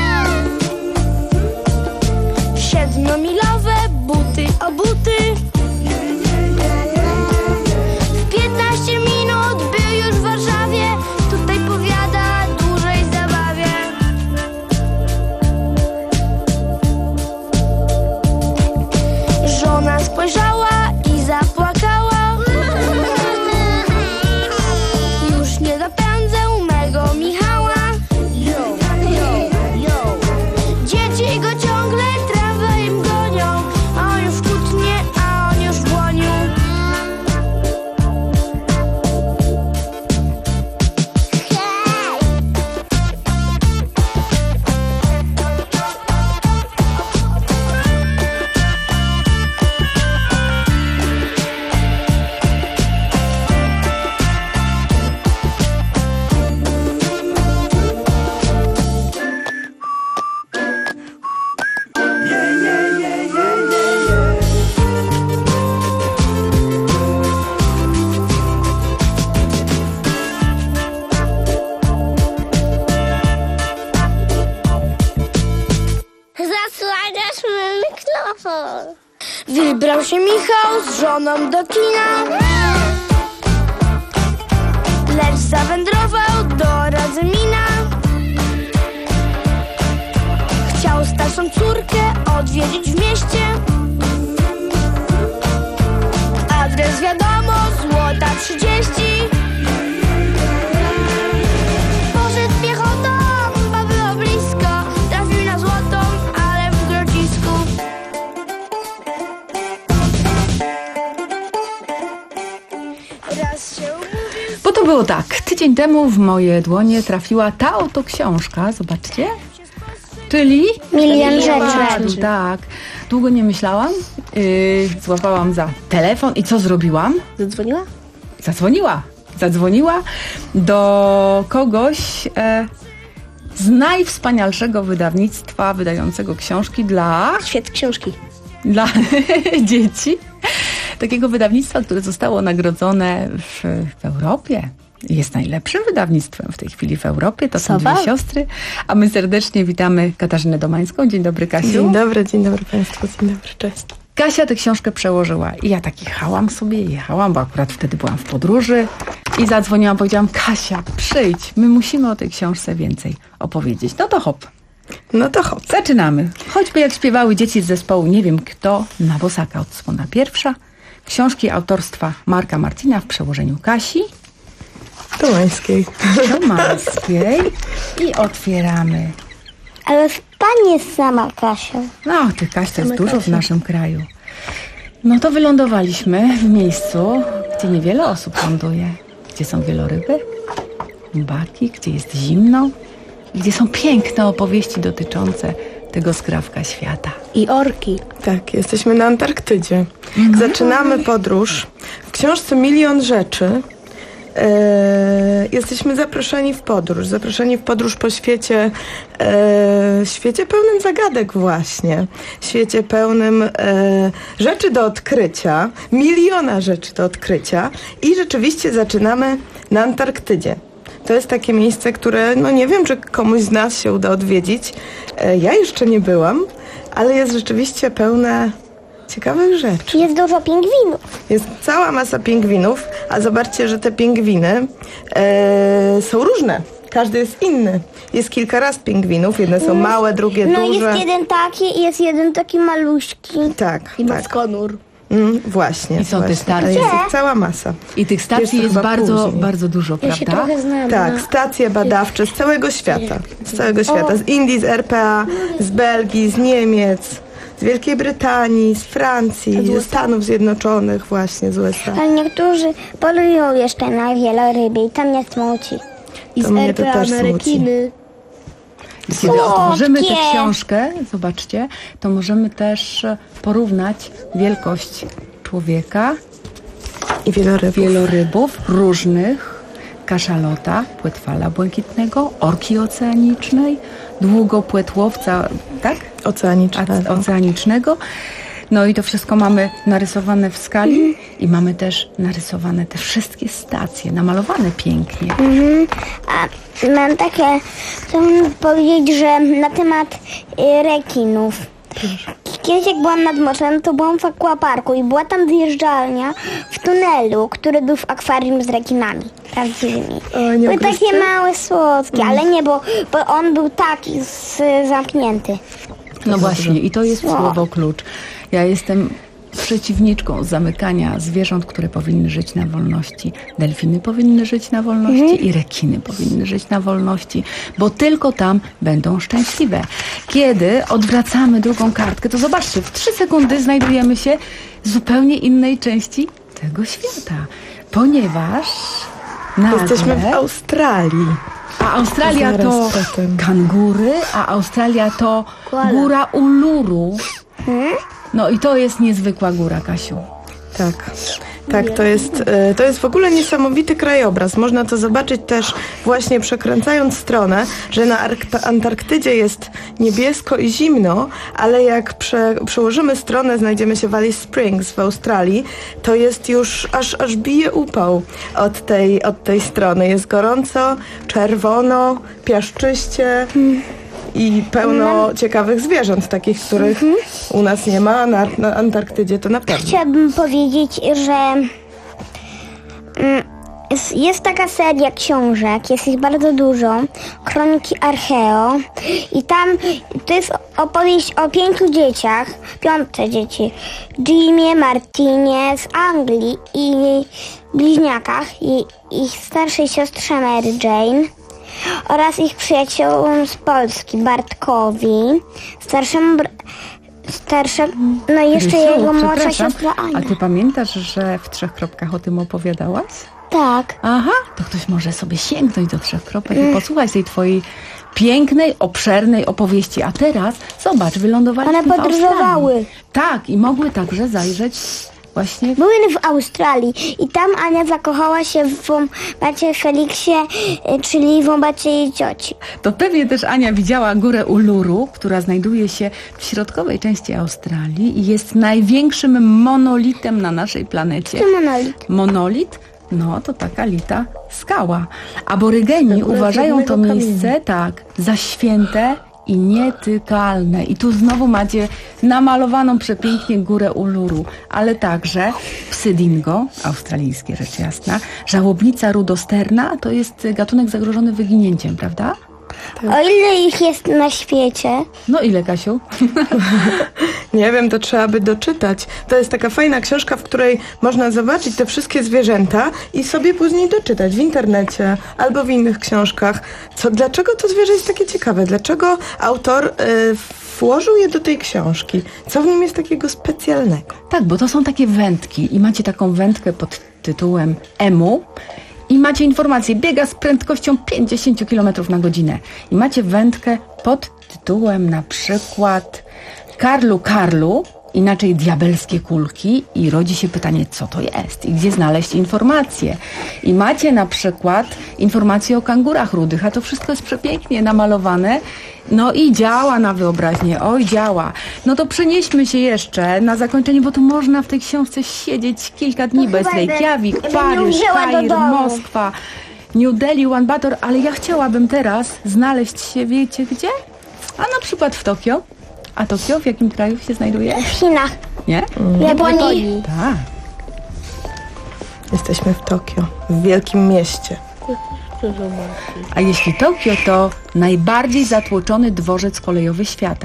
Siedmiomilowe buty o buty. W piętnaście minut był już w Warszawie. Tutaj powiada, dłużej zabawię. Żona spojrzała i zapłakała. Już nie dopędzę mego Michała. Dzieci go ciągle tramwajem gonią, a on już w kłótnie, a on już w dłoniu. Zasłaniasz mi mikrofon. Wybrał się Michał z żoną do kina, lecz zawędrował do Radzymina. Chciał starszą córkę odwiedzić w mieście. Adres wiadomo, Złota trzydzieści. Poszedł piechotą, bo było blisko. Trafił na Złotą, ale w Grodzisku. Raz się umówił. Bo to było tak. Tydzień temu w moje dłonie trafiła ta oto książka. Zobaczcie. Czyli? Milion rzeczy. Tak. Długo nie myślałam. Yy, złapałam za telefon i co zrobiłam? Zadzwoniła? Zadzwoniła. Zadzwoniła do kogoś e, z najwspanialszego wydawnictwa wydającego książki dla... Świat książki. Dla dzieci. Takiego wydawnictwa, które zostało nagrodzone w, w Europie. Jest najlepszym wydawnictwem w tej chwili w Europie. To są Sowa? dwie siostry. A my serdecznie witamy Katarzynę Domańską. Dzień dobry, Kasiu. Dzień dobry, dzień dobry Państwu, dzień dobry, cześć. Kasia tę książkę przełożyła i ja tak jechałam sobie, jechałam, bo akurat wtedy byłam w podróży i zadzwoniłam, powiedziałam: Kasia, przyjdź, my musimy o tej książce więcej opowiedzieć. No to hop. No to hop. Zaczynamy. Choćby jak śpiewały dzieci z zespołu Nie wiem kto, na bosaka odsłona pierwsza. Książki autorstwa Marka Martina w przełożeniu Kasi Domańskiej. Domańskiej. I otwieramy. Ale pani jest sama, Kasia. No, tych Kaś to jest Same dużo w Kasie. naszym kraju. No to wylądowaliśmy w miejscu, gdzie niewiele osób ląduje. Gdzie są wieloryby, baki, gdzie jest zimno, gdzie są piękne opowieści dotyczące tego skrawka świata. I orki. Tak, jesteśmy na Antarktydzie. Zaczynamy podróż. W książce Milion rzeczy e, jesteśmy zaproszeni w podróż. Zaproszeni w podróż po świecie, e, świecie pełnym zagadek właśnie. Świecie pełnym e, rzeczy do odkrycia. Miliona rzeczy do odkrycia. I rzeczywiście zaczynamy na Antarktydzie. To jest takie miejsce, które, no nie wiem, czy komuś z nas się uda odwiedzić. E, ja jeszcze nie byłam, ale jest rzeczywiście pełne ciekawych rzeczy. Jest dużo pingwinów. Jest cała masa pingwinów, a zobaczcie, że te pingwiny e, są różne. Każdy jest inny. Jest kilka raz pingwinów. Jedne są małe, drugie no duże. No jest jeden taki i jest jeden taki maluśki. Tak, I tak. maskonur. Mm, właśnie. I są właśnie. te stacje. Jest ich cała masa. I tych stacji Jeszcze jest chyba bardzo, później. bardzo dużo, Ja się prawda? trochę znam. Tak, no. stacje badawcze z całego świata. Z całego świata. Z Indii, z R P A, z Belgii, z Niemiec, z Wielkiej Brytanii, z Francji, ze Stanów Zjednoczonych, właśnie z U S A. Ale niektórzy polują jeszcze na wieloryby i tam nie smuci. I To z mnie to R P A też na smuci. rekiny. Kiedy otworzymy tę Słodkie. książkę, zobaczcie, to możemy też porównać wielkość człowieka i wielorybów, wielorybów różnych, kaszalota, płetwala błękitnego, orki oceanicznej, długopłetłowca, tak? Oceanicznego. A, oceanicznego. No i to wszystko mamy narysowane w skali i mamy też narysowane te wszystkie stacje, namalowane pięknie. Mhm. A mam takie, chciałabym powiedzieć, że na temat y, rekinów. Kiedyś jak byłam nad morzem, to byłam w aquaparku i była tam zjeżdżalnia w tunelu, który był w akwarium z rekinami prawdziwymi. O, nie Były ugryzcie? takie małe, słodkie, ale nie, bo, bo on był taki z, zamknięty. No właśnie, i to jest No. słowo klucz. Ja jestem przeciwniczką zamykania zwierząt, które powinny żyć na wolności. Delfiny powinny żyć na wolności Mhm. i rekiny powinny żyć na wolności, bo tylko tam będą szczęśliwe. Kiedy odwracamy drugą kartkę, to zobaczcie, w trzy sekundy znajdujemy się w zupełnie innej części tego świata, ponieważ nagle... Jesteśmy w Australii. A Australia Zaraz to potem. kangury, a Australia to Koala. góra Uluru. No i to jest niezwykła góra, Kasiu. Tak, tak, to jest, e, to jest w ogóle niesamowity krajobraz. Można to zobaczyć też właśnie przekręcając stronę, że na Ark- Antarktydzie jest niebiesko i zimno, ale jak prze, przełożymy stronę, znajdziemy się w Alice Springs w Australii, to jest już, aż, aż bije upał od tej, od tej strony. Jest gorąco, czerwono, piaszczyście. I pełno ciekawych zwierząt, takich, których u nas nie ma, a na, na Antarktydzie to na pewno. Chciałabym powiedzieć, że mm, jest, jest taka seria książek, jest ich bardzo dużo, Kroniki Archeo i tam to jest opowieść o pięciu dzieciach, piątce dzieci, Jimie, Martinie z Anglii i bliźniakach i ich starszej siostrze Mary Jane oraz ich przyjaciołom z Polski, Bartkowi, starszemu br- starsze, no i jeszcze Rysiu, jego młodsza przepraszam, siostra Ania. A ty pamiętasz, że w Trzech Kropkach o tym opowiadałaś? Tak. Aha, to ktoś może sobie sięgnąć do Trzech Kropek i Mm. posłuchać tej twojej pięknej, obszernej opowieści. A teraz, zobacz, wylądowaliśmy One podróżowały. w Australii. Tak, i mogły także zajrzeć właśnie... Były w Australii i tam Ania zakochała się w wombacie Feliksie, y, czyli wombacie jej cioci. To pewnie też Ania widziała górę Uluru, która znajduje się w środkowej części Australii i jest największym monolitem na naszej planecie. Co to monolit? Monolit? No, to taka lita skała. Aborygeni uważają to miejsce, tak, za święte i nietykalne. I tu znowu macie namalowaną przepięknie górę Uluru, ale także psy dingo, australijskie rzecz jasna, żałobnica rudosterna, to jest gatunek zagrożony wyginięciem, prawda? O ile ich jest na świecie? No ile, Kasiu? Nie wiem, to trzeba by doczytać. To jest taka fajna książka, w której można zobaczyć te wszystkie zwierzęta i sobie później doczytać w internecie albo w innych książkach. Co, dlaczego to zwierzę jest takie ciekawe? Dlaczego autor y, włożył je do tej książki? Co w nim jest takiego specjalnego? Tak, bo to są takie wędki i macie taką wędkę pod tytułem Emu. I macie informację, biega z prędkością pięćdziesiąt kilometrów na godzinę. I macie wędkę pod tytułem na przykład Karlu Karlu, inaczej diabelskie kulki i rodzi się pytanie, co to jest i gdzie znaleźć informacje. I macie na przykład informacje o kangurach rudych, a to wszystko jest przepięknie namalowane. No i działa na wyobraźnię, oj działa. No to przenieśmy się jeszcze na zakończenie, bo tu można w tej książce siedzieć kilka dni bez Reykjavik, Paryż, Kair, Moskwa, New Delhi, Ulaanbaatar, ale ja chciałabym teraz znaleźć się, wiecie gdzie? A na przykład w Tokio. A Tokio w jakim kraju się znajduje? W Chinach. Nie? W Japonii. Tak. Jesteśmy w Tokio, w wielkim mieście. A jeśli Tokio, to najbardziej zatłoczony dworzec kolejowy świata.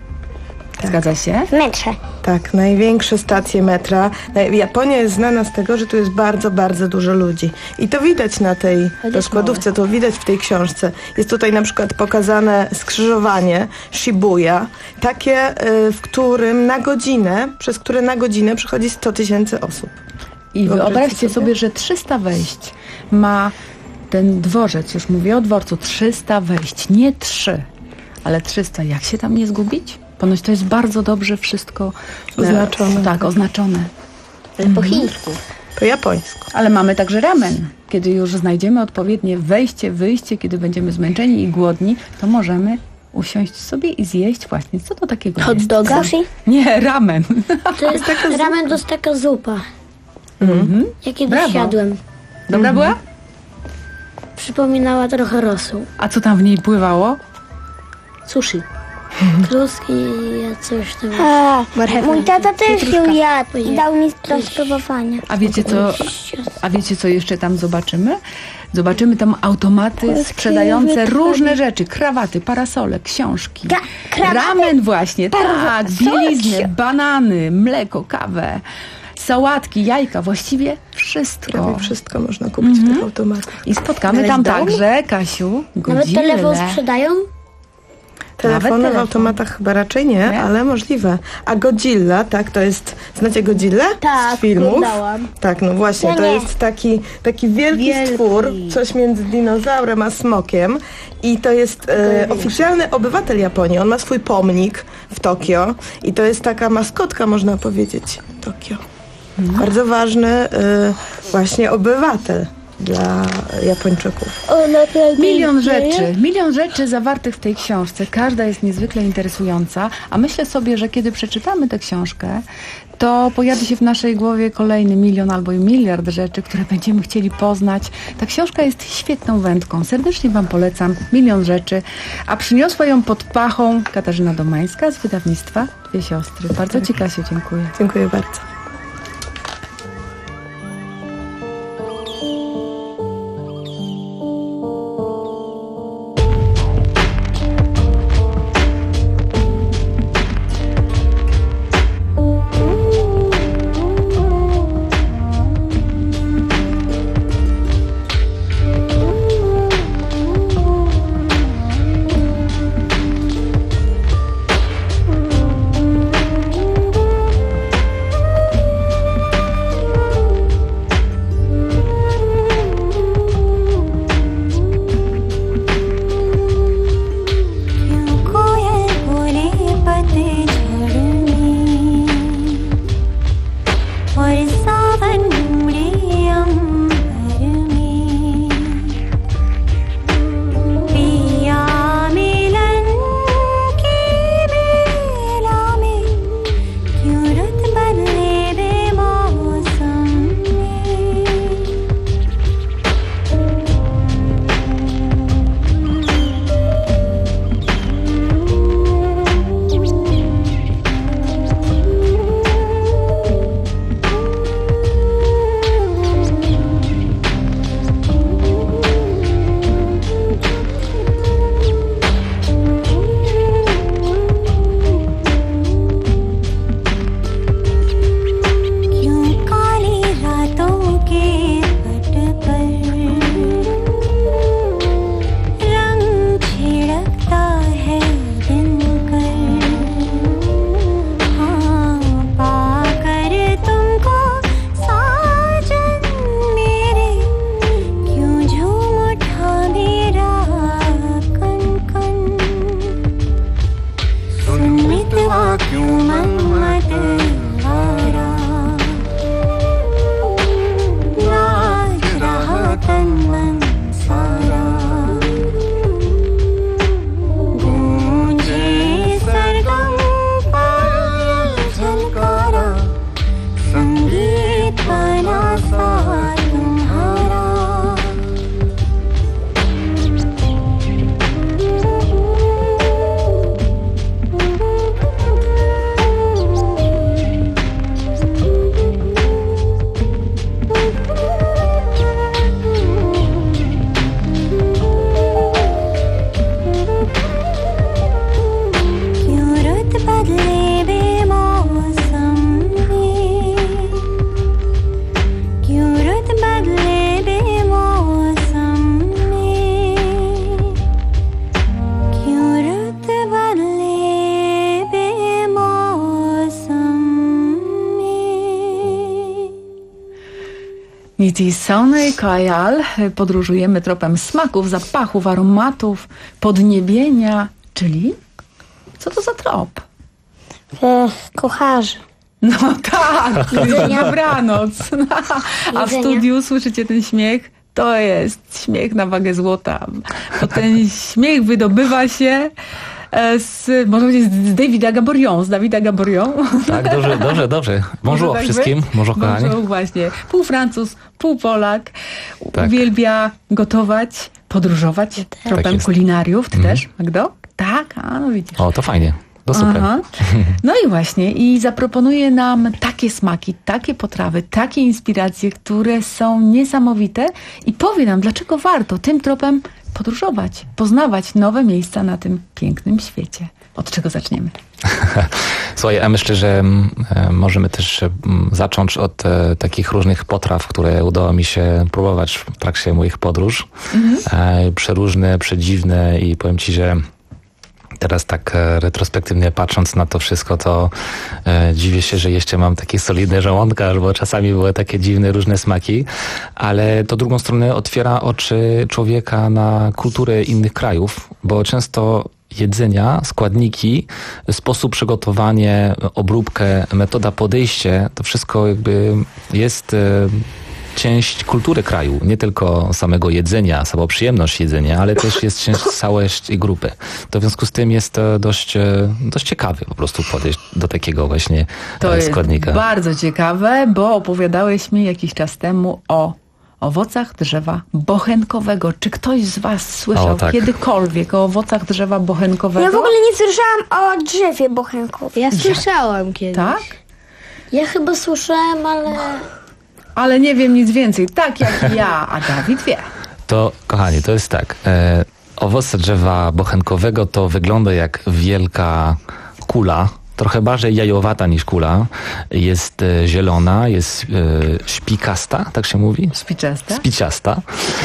Tak. Zgadza się? W metrze. Tak, największe stacje metra. Japonia jest znana z tego, że tu jest bardzo, bardzo dużo ludzi. I to widać na tej rozkładówce, to widać w tej książce. Jest tutaj na przykład pokazane skrzyżowanie Shibuya, takie, w którym na godzinę, przez które na godzinę przychodzi sto tysięcy osób. I wyobraźcie sobie, że trzysta wejść ma ten dworzec, już mówię o dworcu, trzysta wejść, nie trzy, ale trzysta. Jak się tam nie zgubić? Ponoć to jest bardzo dobrze wszystko oznaczone. E, tak, oznaczone. Ale po chińsku. Po japońsku. Ale mamy także ramen. Kiedy już znajdziemy odpowiednie wejście, wyjście, kiedy będziemy zmęczeni i głodni, to możemy usiąść sobie i zjeść właśnie. Co to takiego Hot jest? doga? Nie, ramen. To jest taka ramen, to jest taka zupa. Mhm. Ja kiedyś Brawo. jadłem. Dobra była? Przypominała trochę rosół. A co tam w niej pływało? Sushi. Kluski i coś tam. A, Marchewka. mój tata też ją Pietruszka. jadł. Dał mi do spróbowania. A wiecie co, a wiecie co jeszcze tam zobaczymy? Zobaczymy tam automaty sprzedające różne rzeczy. Krawaty, parasole, książki. Ramen właśnie, tak, bieliznę, banany, mleko, kawę, sałatki, jajka, właściwie wszystko. Prawie wszystko można kupić w tych automatach. I spotkamy Znaleźć No tam dom? także, Kasiu, Nawet Godzillę. telefon sprzedają? Telefony telefon. w automatach chyba raczej nie, Nie? ale możliwe. A Godzilla, tak, to jest... Znacie Godzillę? Tak, z filmów? oglądałam. Tak, no właśnie, Ja to nie. jest taki, taki wielki, Wielki. stwór, coś między dinozaurem a smokiem. I to jest e, oficjalny obywatel Japonii. On ma swój pomnik w Tokio i to jest taka maskotka, można powiedzieć, Tokio. Mhm. Bardzo ważny e, właśnie obywatel dla Japończyków. Milion rzeczy, milion rzeczy zawartych w tej książce. Każda jest niezwykle interesująca, a myślę sobie, że kiedy przeczytamy tę książkę, to pojawi się w naszej głowie kolejny milion albo i miliard rzeczy, które będziemy chcieli poznać. Ta książka jest świetną wędką. Serdecznie Wam polecam. Milion rzeczy. A przyniosła ją pod pachą Katarzyna Domańska z wydawnictwa Dwie Siostry. Bardzo Ci, Kasiu, dziękuję. Dziękuję bardzo. Nitisony Kajal. Podróżujemy tropem smaków, zapachów, aromatów, podniebienia, czyli co to za trop? E, kucharzy. No tak, dobranoc. A w studiu słyszycie ten śmiech? To jest śmiech na wagę złota. Bo ten śmiech wydobywa się z, można powiedzieć, z Davida Gaborion, z Davida Gaborion. Tak, dobrze, dobrze, dobrze. Bonjour tak wszystkim, bonjour kochani. Bonjour, właśnie. Pół Francuz, pół Polak. Tak. Uwielbia gotować, podróżować tropem Tak jest. kulinariów. Ty Mhm. też, Magdo? Tak, a no widzisz. O, to fajnie. To super. Aha. No i właśnie, i zaproponuje nam takie smaki, takie potrawy, takie inspiracje, które są niesamowite i powie nam, dlaczego warto tym tropem podróżować, poznawać nowe miejsca na tym pięknym świecie. Od czego zaczniemy? Słuchaj, ja myślę, że e, możemy też e, zacząć od e, takich różnych potraw, które udało mi się próbować w trakcie moich podróż. Mhm. E, przeróżne, przedziwne i powiem ci, że teraz tak e, retrospektywnie patrząc na to wszystko, to e, dziwię się, że jeszcze mam takie solidne żołądka, bo czasami były takie dziwne, różne smaki, ale to drugą stronę otwiera oczy człowieka na kulturę innych krajów, bo często jedzenia, składniki, sposób przygotowania, obróbkę, metoda, podejście, to wszystko jakby jest e, część kultury kraju, nie tylko samego jedzenia, sama przyjemność jedzenia, ale też jest część całej grupy. To w związku z tym jest to dość, dość ciekawy po prostu podejść do takiego właśnie to składnika. To jest bardzo ciekawe, bo opowiadałeś mi jakiś czas temu o owocach drzewa bochenkowego. Czy ktoś z was słyszał o, tak. kiedykolwiek o owocach drzewa bochenkowego? Ja w ogóle nie słyszałam o drzewie bochenkowym. Ja słyszałam kiedyś. Tak? Ja chyba słyszałem, ale... Ale nie wiem nic więcej. Tak jak ja, a Dawid wie. To, kochani, to jest tak. E, owoce drzewa bochenkowego to wygląda jak wielka kula, trochę bardziej jajowata niż kula. Jest e, zielona, jest e, śpikasta, tak się mówi? Spiczasta. Spiciasta.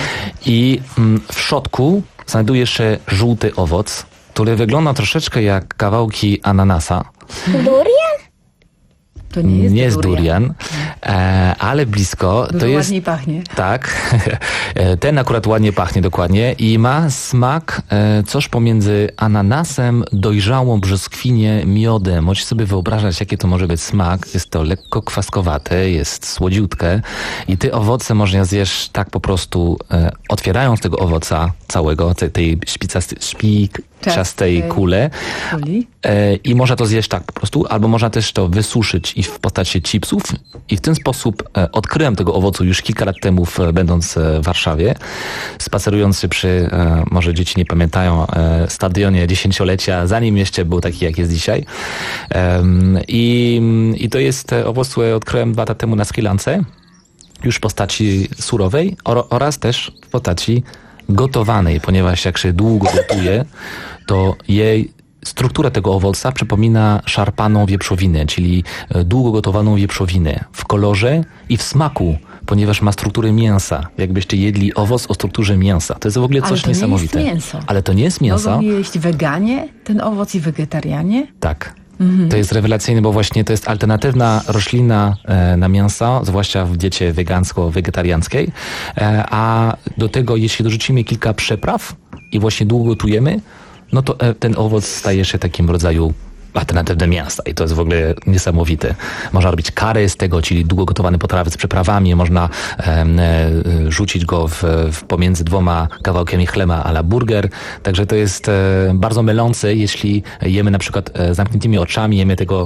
I mm, w środku znajduje się żółty owoc, który wygląda troszeczkę jak kawałki ananasa. Durian? To nie jest, nie jest durian, durian e, ale blisko. Dużo to jest, ładniej pachnie. Tak. Ten akurat ładnie pachnie dokładnie i ma smak e, coś pomiędzy ananasem, dojrzałą brzoskwinię, miodem. Możecie sobie wyobrażać, jakie to może być smak. Jest to lekko kwaskowate, jest słodziutkie i te owoce można zjeść tak po prostu e, otwierając tego owoca całego, tej, tej szpicasty, szpik, ciastej kule e, i można to zjeść tak po prostu, albo można też to wysuszyć i w postaci chipsów i w ten sposób e, odkryłem tego owocu już kilka lat temu w, będąc w Warszawie, spacerując przy, e, może dzieci nie pamiętają, e, stadionie dziesięciolecia, zanim jeszcze był taki jak jest dzisiaj. E, i, I to jest owoc, który odkryłem dwa lata temu na Sri Lance, już w postaci surowej or, oraz też w postaci gotowanej, ponieważ jak się długo gotuje, to jej struktura tego owoca przypomina szarpaną wieprzowinę, czyli długo gotowaną wieprzowinę w kolorze i w smaku, ponieważ ma strukturę mięsa. Jakbyście jedli owoc o strukturze mięsa. To jest w ogóle coś Ale to niesamowite. Nie jest mięso. Ale to nie jest mięso. Mogą jeść weganie ten owoc i wegetarianie? Tak. Mhm. To jest rewelacyjne, bo właśnie to jest alternatywna roślina e, na mięso, zwłaszcza w diecie wegansko-wegetariańskiej. E, a do tego, jeśli dorzucimy kilka przypraw i właśnie długo gotujemy, no to e, ten owoc staje się takim rodzaju alternatywne mięsa i to jest w ogóle niesamowite. Można robić curry z tego, czyli długo gotowane potrawy z przyprawami, można e, e, rzucić go w, w pomiędzy dwoma kawałkami chleba a la burger, także to jest e, bardzo mylące, jeśli jemy na przykład e, zamkniętymi oczami, jemy tego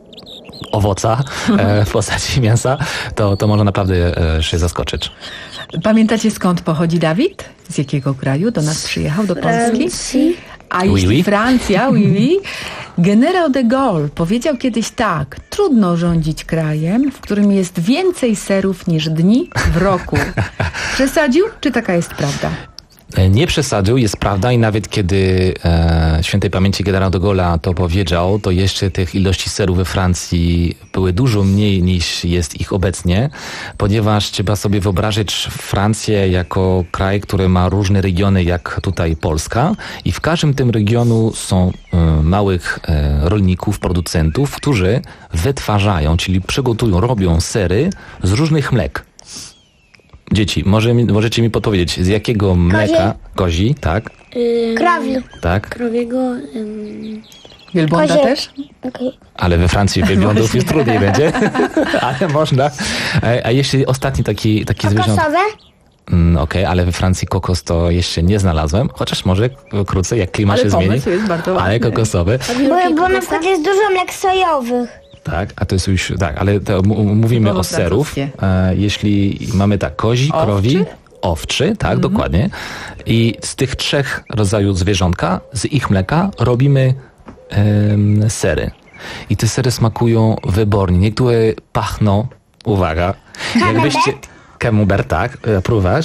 owoca e, w postaci mięsa, to, to można naprawdę e, się zaskoczyć. Pamiętacie, skąd pochodzi Dawid? Z jakiego kraju do nas przyjechał, do Polski? Francji. A jeśli oui, oui. Francja, oui, oui. Generał de Gaulle powiedział kiedyś tak: trudno rządzić krajem, w którym jest więcej serów niż dni w roku. Przesadził, czy taka jest prawda? Nie przesadził, jest prawda i nawet kiedy e, świętej pamięci generał de Gaulle to powiedział, to jeszcze tych ilości serów we Francji były dużo mniej niż jest ich obecnie, ponieważ trzeba sobie wyobrazić Francję jako kraj, który ma różne regiony jak tutaj Polska i w każdym tym regionu są e, małych e, rolników, producentów, którzy wytwarzają, czyli przygotują, robią sery z różnych mlek. Dzieci, może mi, możecie mi podpowiedzieć, z jakiego mleka? Kozi, tak? Yy, Krowi. Tak. Krowiego. Ym... Wielbłąda Kozie. też? Okay. Ale we Francji wielbłądów już trudniej będzie. Ale można. A, a jeśli ostatni taki, taki zwierząt... Kokosowe? Mm, Okej, okay, ale we Francji kokos to jeszcze nie znalazłem, chociaż może wkrótce, jak klimat Ale się zmieni. pomysł jest bardzo Ale ładny. kokosowy. Bo, bo na przykład jest dużo mlek sojowych. Tak, a to jest już, tak, ale to m- mówimy Typowo o serów. francuskie. E, jeśli mamy tak, kozi, Owczy? krowi, owczy, tak, Mhm. dokładnie. I z tych trzech rodzajów zwierzątka, z ich mleka robimy em, sery. I te sery smakują wybornie. Niektóre pachną, uwaga, jakbyście... Camembert, tak, e, próbowasz?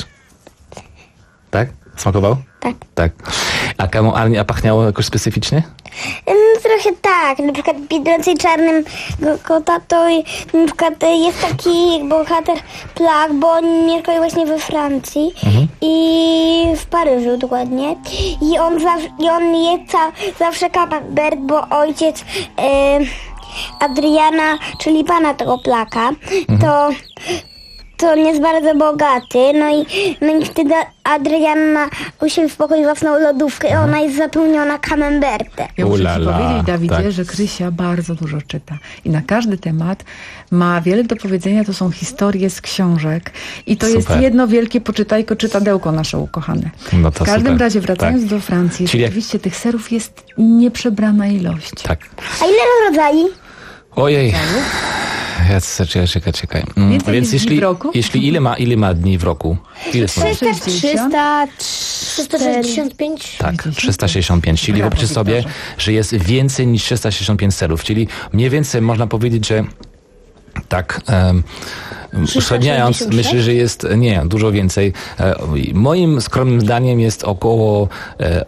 Tak? Smakował? Tak. Tak. A, kamu, a, a pachniało jakoś specyficznie? Ym, Trochę tak, na przykład w Biedronce i Czarnym go- Kota to i- na przykład y, jest taki bohater Plak, bo on mieszkał właśnie we Francji Mhm. i w Paryżu dokładnie i on, zaw- i on je ca- zawsze camembert, bo ojciec y, Adriana, czyli pana tego Plaka, to to on jest bardzo bogaty, no i, no i wtedy Adrian ma u siebie w pokoju własną lodówkę i ona jest zapełniona camembertem. Ja muszę ci Ulala, powiedzieć, Dawidzie, tak. że Krysia bardzo dużo czyta. I na każdy temat ma wiele do powiedzenia. To są historie z książek. I to Super. jest jedno wielkie poczytajko, czytadełko nasze ukochane. No to w każdym super. razie, wracając Tak. do Francji, Czyli jak- rzeczywiście tych serów jest nieprzebrana ilość. Tak. A ile rodzajów? Ojej. Ja, czekaj, czekaj, czekaj. Mm, Więcej Więc niż dni jeśli, w roku? jeśli ile ma, ile ma dni w roku? Ile są? trzysta sześćdziesiąt pięć. Tak, trzysta sześćdziesiąt pięć. Czyli Brawo, wyobraźcie sobie, Wiktorze. że jest więcej niż trzysta sześćdziesiąt pięć serów. Czyli mniej więcej można powiedzieć, że tak um, uśredniając, myślę, że jest, nie, dużo więcej. E, moim skromnym zdaniem jest około e,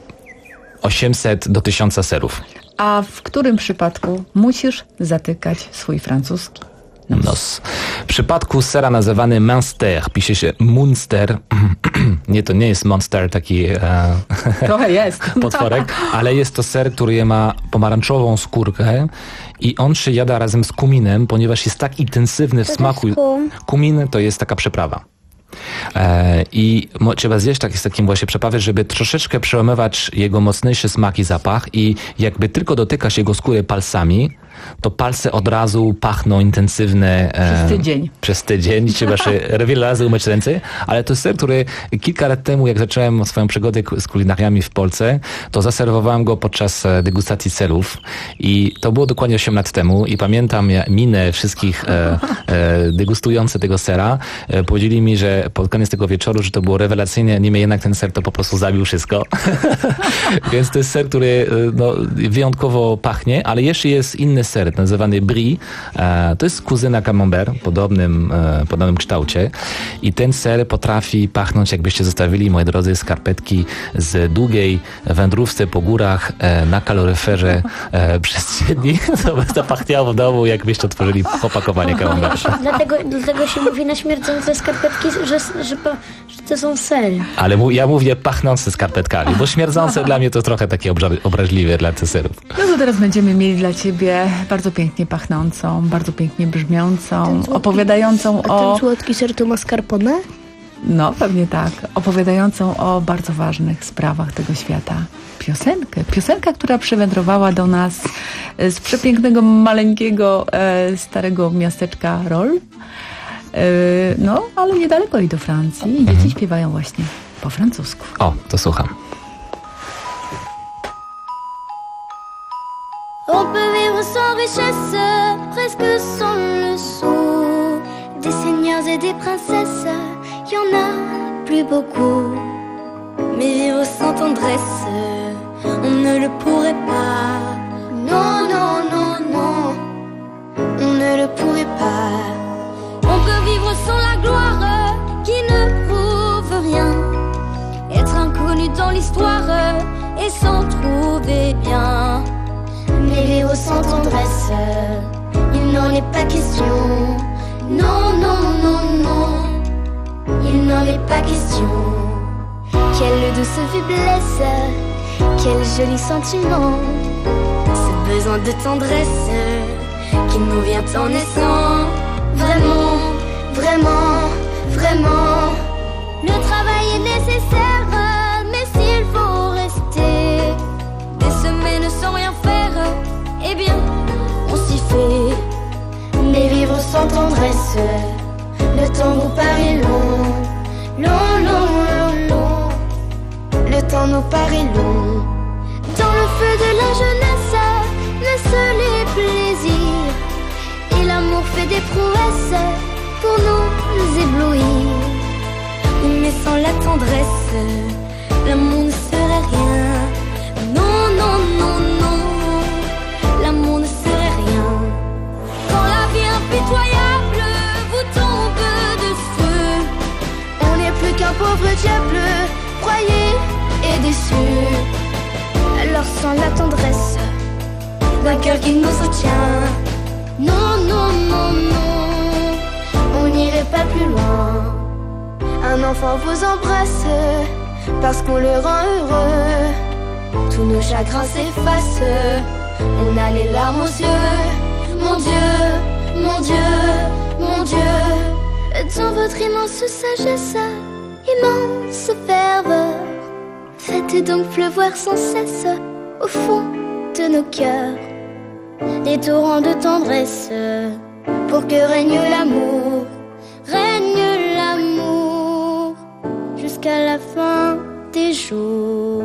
osiemset do tysiąca serów. A w którym przypadku musisz zatykać swój francuski? Nos. W przypadku sera nazywany Munster, pisze się Munster. Nie, to nie jest Monster, taki e, Trochę jest. potworek, ale jest to ser, który ma pomarańczową skórkę i on się jada razem z kuminem, ponieważ jest tak intensywny w To smaku. jest kum? Kumin to jest taka przyprawa. E, I mo, trzeba zjeść tak, z takim właśnie przyprawy, żeby troszeczkę przełamywać jego mocniejszy smak i zapach i jakby tylko dotykasz jego skóry palcami, to palce od razu pachną intensywne. E, Przez tydzień. Przez tydzień. Trzeba się wiele razy umyć ręce, ale to jest ser, który kilka lat temu, jak zacząłem swoją przygodę z kulinariami w Polsce, to zaserwowałem go podczas e, degustacji serów i to było dokładnie osiem lat temu i pamiętam ja, minę wszystkich e, e, degustujących tego sera. E, powiedzieli mi, że pod koniec tego wieczoru, że to było rewelacyjne, niemniej jednak ten ser to po prostu zabił wszystko. Więc to jest ser, który e, no, wyjątkowo pachnie, ale jeszcze jest inny ser nazywany brie. E, to jest kuzyna camembert w podobnym, e, podobnym kształcie i ten ser potrafi pachnąć, jakbyście zostawili, moi drodzy, skarpetki z długiej wędrówce po górach e, na kaloryferze e, przez trzy dni. To by zapachniało w domu, jakbyście otworzyli opakowanie camembertu. Dlatego, dlatego się mówi na śmierdzące skarpetki, że, że, po, że to są sery. Ale mu, ja mówię pachnące skarpetkami, bo śmierdzące dla mnie to trochę takie obra- obraźliwe dla tych serów. No to teraz będziemy mieli dla ciebie bardzo pięknie pachnącą, bardzo pięknie brzmiącą, opowiadającą o... Ten słodki ser to mascarpone? No, pewnie tak. Opowiadającą o bardzo ważnych sprawach tego świata. Piosenkę. Piosenka, która przywędrowała do nas z przepięknego, maleńkiego, e, starego miasteczka Roll. E, no, ale niedaleko i do Francji. I dzieci Mhm. śpiewają właśnie po francusku. O, to słucham. On peut vivre sans richesse, presque sans le sou. Des seigneurs et des princesses, y en a plus beaucoup. Mais vivre sans tendresse, on ne le pourrait pas. Non, non, non, non, on ne le pourrait pas. On peut vivre sans la gloire qui ne prouve rien. Être inconnu dans l'histoire et s'en trouver bien. Mais vivre sans tendresse, il n'en est pas question. Non, non, non, non, il n'en est pas question. Quelle douce faiblesse, quel joli sentiment. Ce besoin de tendresse qui nous vient en naissant. Vraiment, vraiment, vraiment. Le travail est nécessaire, mais s'il faut rester des semaines sans rien faire, eh bien, on s'y fait. Mais vivre sans tendresse, le temps nous paraît long, long, long, long, long. Le temps nous paraît long. Dans le feu de la jeunesse naissent les plaisirs, et l'amour fait des prouesses pour nous éblouir. Mais sans la tendresse, l'amour ne serait rien. Non, non, non, non, l'amour ne serait rien. Quand la vie impitoyable vous tombe dessus, on n'est plus qu'un pauvre diable, broyé et déçu. Alors sans la tendresse d'un cœur qui nous soutient, non, non, non, non, on n'irait pas plus loin. Un enfant vous embrasse parce qu'on le rend heureux. Tous nos chagrins s'effacent, on a les larmes aux yeux. Mon Dieu, mon Dieu, mon Dieu, dans votre immense sagesse, immense ferveur, faites donc pleuvoir sans cesse au fond de nos cœurs des torrents de tendresse, pour que règne l'amour, règne l'amour jusqu'à la fin des jours.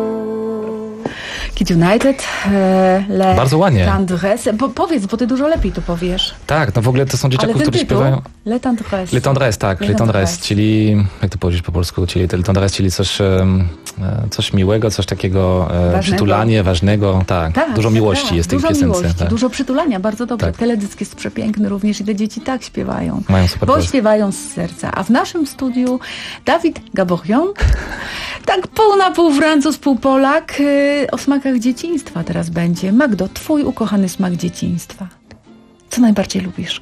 Kid United, e, Le Bardzo ładnie. Tendresse. Po, powiedz, bo ty dużo lepiej to powiesz. Tak, no w ogóle to są dzieciaki, Ale ten którzy tytuł, śpiewają... Le Tendresse. Le Tendresse, tak, Le Tendresse, czyli, jak to powiedzieć po polsku, czyli Le Tendresse, czyli coś, em, coś miłego, coś takiego, e, przytulanie, ważnego, tak, Tak, dużo miłości tak, jest w tej dużo piosence. miłości, Tak. dużo przytulania, bardzo dobrze. Tak. Teledysk jest przepiękny również i te dzieci tak śpiewają. Mają super Bo głos. śpiewają z serca. A w naszym studiu Dawid Gaborian, tak pół na pół Francuz, pół Polak, y, o smakach dzieciństwa teraz będzie. Magdo, twój ukochany smak dzieciństwa. Co najbardziej lubisz?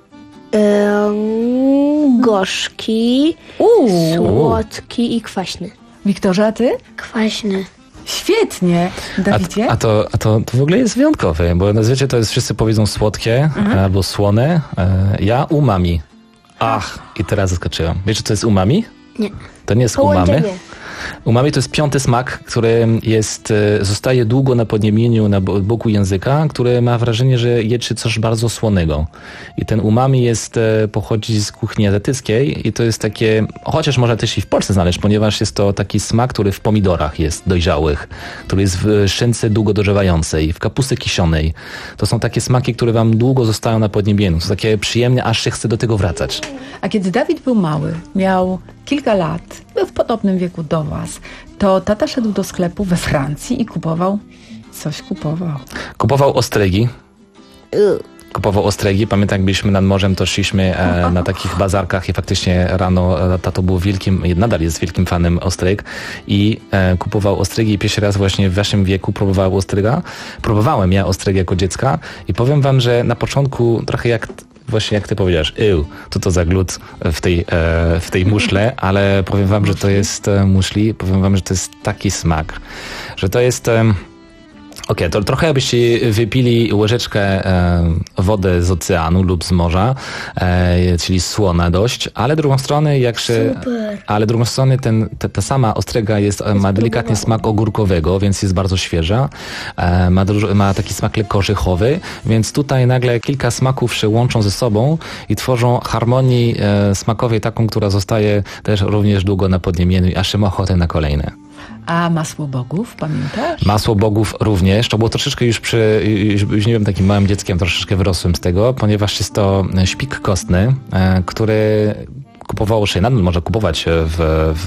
Um, gorzki, Uuu. słodki i kwaśny. Wiktorze, a ty? Kwaśny. Świetnie. Dawidzie? A, a, to, a to, to w ogóle jest wyjątkowe, bo na zwyczaj to jest, wszyscy powiedzą słodkie Mhm. albo słone. E, ja umami. Ach, i teraz zaskoczyłam. Wiecie, co jest umami? Nie. To nie jest umamy. Połączenie. Umami to jest piąty smak, który jest, e, zostaje długo na podniebieniu, na bo- boku języka, który ma wrażenie, że jeczy coś bardzo słonego. I ten umami jest, e, pochodzi z kuchni azjatyckiej i to jest takie, chociaż można też i w Polsce znaleźć, ponieważ jest to taki smak, który w pomidorach jest dojrzałych, który jest w szynce długo dojrzewającej, w kapusty kisionej. To są takie smaki, które wam długo zostają na podniebieniu. Są takie przyjemne, aż się chce do tego wracać. A kiedy Dawid był mały, miał kilka lat, był w podobnym wieku do was, to tata szedł do sklepu we Francji i kupował, coś kupował. Kupował ostrygi. Kupował ostrygi. Pamiętam, jak byliśmy nad morzem, to szliśmy e, na takich bazarkach i faktycznie rano e, tato był wielkim, nadal jest wielkim fanem ostryg i e, kupował ostrygi i pierwszy raz właśnie w waszym wieku próbował ostryga. Próbowałem ja ostryg jako dziecka i powiem wam, że na początku trochę jak właśnie jak ty powiedziałeś, ył, co to za glut w tej, e, w tej muszle, ale powiem wam, że to jest e, muszli, powiem wam, że to jest taki smak, że to jest... E, Okej, okay, to trochę jakbyście wypili łyżeczkę e, wodę z oceanu lub z morza, e, czyli słona dość, ale drugą stronę jak się, Super. ale drugą stronę ten, ta, ta sama ostryga jest, ma delikatny smak ogórkowego, więc jest bardzo świeża, e, ma, dużo, ma taki smak lekko orzechowy, więc tutaj nagle kilka smaków się łączą ze sobą i tworzą harmonii e, smakowej taką, która zostaje też również długo na podniebieniu i aż się ma ochotę na kolejne. A masło bogów, pamiętasz? Masło bogów również. To było troszeczkę już przy, już, już nie wiem, takim małym dzieckiem, troszeczkę wyrosłym z tego, ponieważ jest to szpik kostny, e, który kupowało się, nadal można kupować w, w,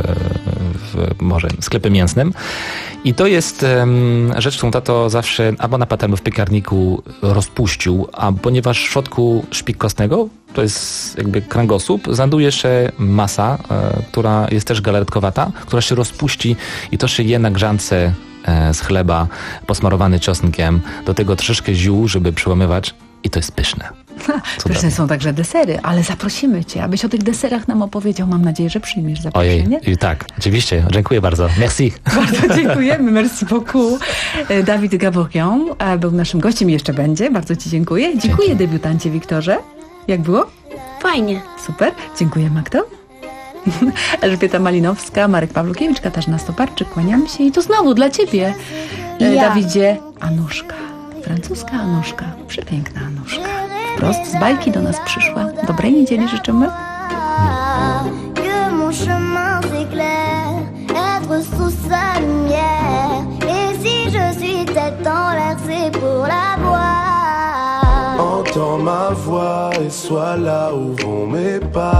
w może sklepie mięsnym. I to jest um, rzecz, którą tato zawsze albo na patelni, albo w piekarniku rozpuścił, a ponieważ w środku szpik kostnego, to jest jakby kręgosłup, znajduje się masa, e, która jest też galaretkowata, która się rozpuści i to się je na grzance e, z chleba, posmarowany czosnkiem, do tego troszeczkę ziół, żeby przełamywać i to jest pyszne. Pyszne są także desery, ale zaprosimy cię, abyś o tych deserach nam opowiedział. Mam nadzieję, że przyjmiesz zaproszenie. Ojej, tak, oczywiście. Dziękuję bardzo. Merci. Bardzo dziękujemy, merci beaucoup. Dawid Gaborian był naszym gościem i jeszcze będzie. Bardzo ci dziękuję. Dziękuję debiutancie Wiktorze. Jak było? fajnie. Super, dziękuję Magdo. Elżbieta Malinowska, Marek Pawlukiewicz, Katarzyna Stoparczyk, kłaniam się i to znowu dla Ciebie, e, Ja. Dawidzie, Anuszka. Francuska Anuszka, przepiękna Anuszka. Wprost z bajki do nas przyszła. Dobrej niedzieli życzymy. Que mon chemin s'éclaire, être sous sa lumière. Et si je suis tête en l'air, c'est pour la voir. Entends ma voix et sois là où vont mes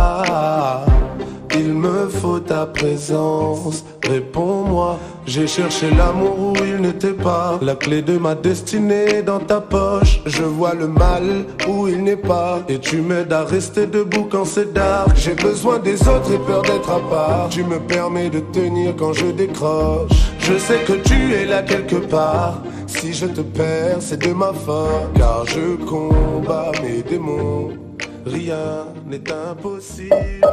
pas. Il me faut ta présence, réponds-moi. J'ai cherché l'amour où il n'était pas. La clé de ma destinée dans ta poche. Je vois le mal où il n'est pas. Et tu m'aides à rester debout quand c'est dark. J'ai besoin des autres et peur d'être à part. Tu me permets de tenir quand je décroche. Je sais que tu es là quelque part. Si je te perds, c'est de ma faute. Car je combats mes démons. Rien n'est impossible.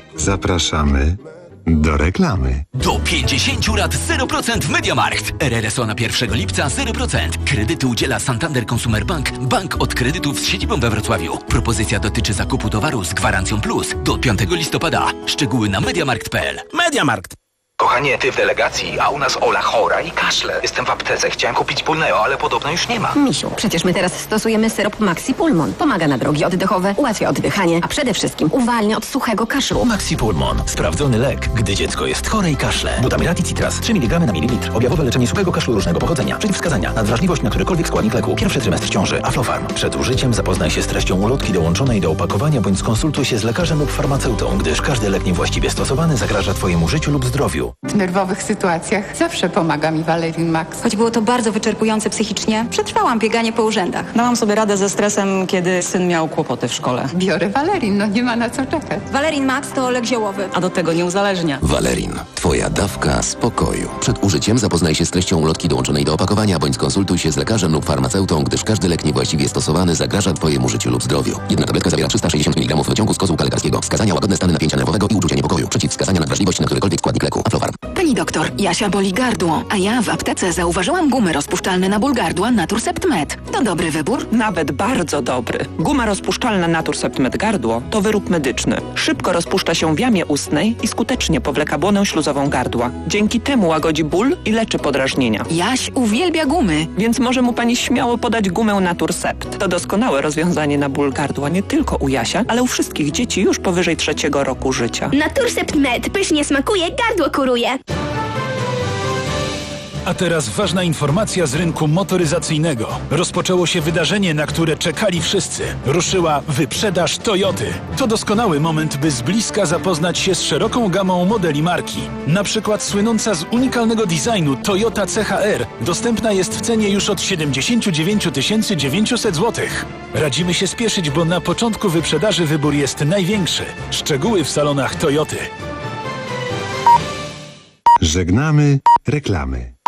Zapraszamy do reklamy. Do pięćdziesiąt lat zero procent w MediaMarkt. R R S O na pierwszego lipca zero procent. Kredyty udziela Santander Consumer Bank, bank od kredytów z siedzibą we Wrocławiu. Propozycja dotyczy zakupu towaru z gwarancją plus do piątego listopada. Szczegóły na mediamarkt kropka p l. MediaMarkt. Kochanie, ty w delegacji, a u nas Ola chora i kaszle. Jestem w aptece, chciałem kupić Pulneo, ale podobno już nie ma. Misiu, przecież my teraz stosujemy syrop Maxi Pulmon. Pomaga na drogi oddechowe, ułatwia oddychanie, a przede wszystkim uwalnia od suchego kaszlu. Maxi Pulmon. Sprawdzony lek, gdy dziecko jest chore i kaszle. Butamirati Citras. trzy miligramy na mililitr. Objawowe leczenie suchego kaszlu różnego pochodzenia. Przeciwwskazania. Nadwrażliwość na którykolwiek składnik leku. Pierwszy trymestr ciąży. Aflofarm. Przed użyciem zapoznaj się z treścią ulotki dołączonej do opakowania bądź skonsultuj się z lekarzem lub farmaceutą, gdyż każdy lek niewłaściwie stosowany zagraża Twojemu życiu lub zdrowiu. W nerwowych sytuacjach zawsze pomaga mi Valerin Max. Choć było to bardzo wyczerpujące psychicznie, przetrwałam bieganie po urzędach. Dałam sobie radę ze stresem, kiedy syn miał kłopoty w szkole. Biorę Valerin, no nie ma na co czekać. Valerin Max to lek ziołowy, a do tego nie uzależnia. Valerin. Twoja dawka spokoju. Przed użyciem zapoznaj się z treścią ulotki dołączonej do opakowania bądź skonsultuj się z lekarzem lub farmaceutą, gdyż każdy lek niewłaściwie stosowany zagraża Twojemu życiu lub zdrowiu. Jedna tabletka zawiera trzysta sześćdziesiąt miligramów wyciągu z kozłka lekarskiego. Wskazania: łagodne stany napięcia nerwowego i uczucia niepokoju. Przeciwwskazania: nadwrażliwość na którykolwiek składnik leku. Aflofarm. Pani doktor, Jasia boli gardło, a ja w aptece zauważyłam gumy rozpuszczalne na ból gardła Naturcept Med. To dobry wybór? Nawet bardzo dobry. Guma rozpuszczalna Naturcept Med gardło to wyrób medyczny. Szybko rozpuszcza się w jamie ustnej i skutecznie powleka błonę śluzową gardła. Dzięki temu łagodzi ból i leczy podrażnienia. Jaś uwielbia gumy. Więc może mu pani śmiało podać gumę Naturcept. To doskonałe rozwiązanie na ból gardła nie tylko u Jasia, ale u wszystkich dzieci już powyżej trzeciego roku życia. Naturcept Med pysznie smakuje, gardło kuruje. A teraz ważna informacja z rynku motoryzacyjnego. Rozpoczęło się wydarzenie, na które czekali wszyscy. Ruszyła wyprzedaż Toyoty. To doskonały moment, by z bliska zapoznać się z szeroką gamą modeli marki. Na przykład słynąca z unikalnego designu Toyota C H R dostępna jest w cenie już od siedemdziesiąt dziewięć tysięcy dziewięćset złotych. Radzimy się spieszyć, bo na początku wyprzedaży wybór jest największy. Szczegóły w salonach Toyoty. Żegnamy reklamy.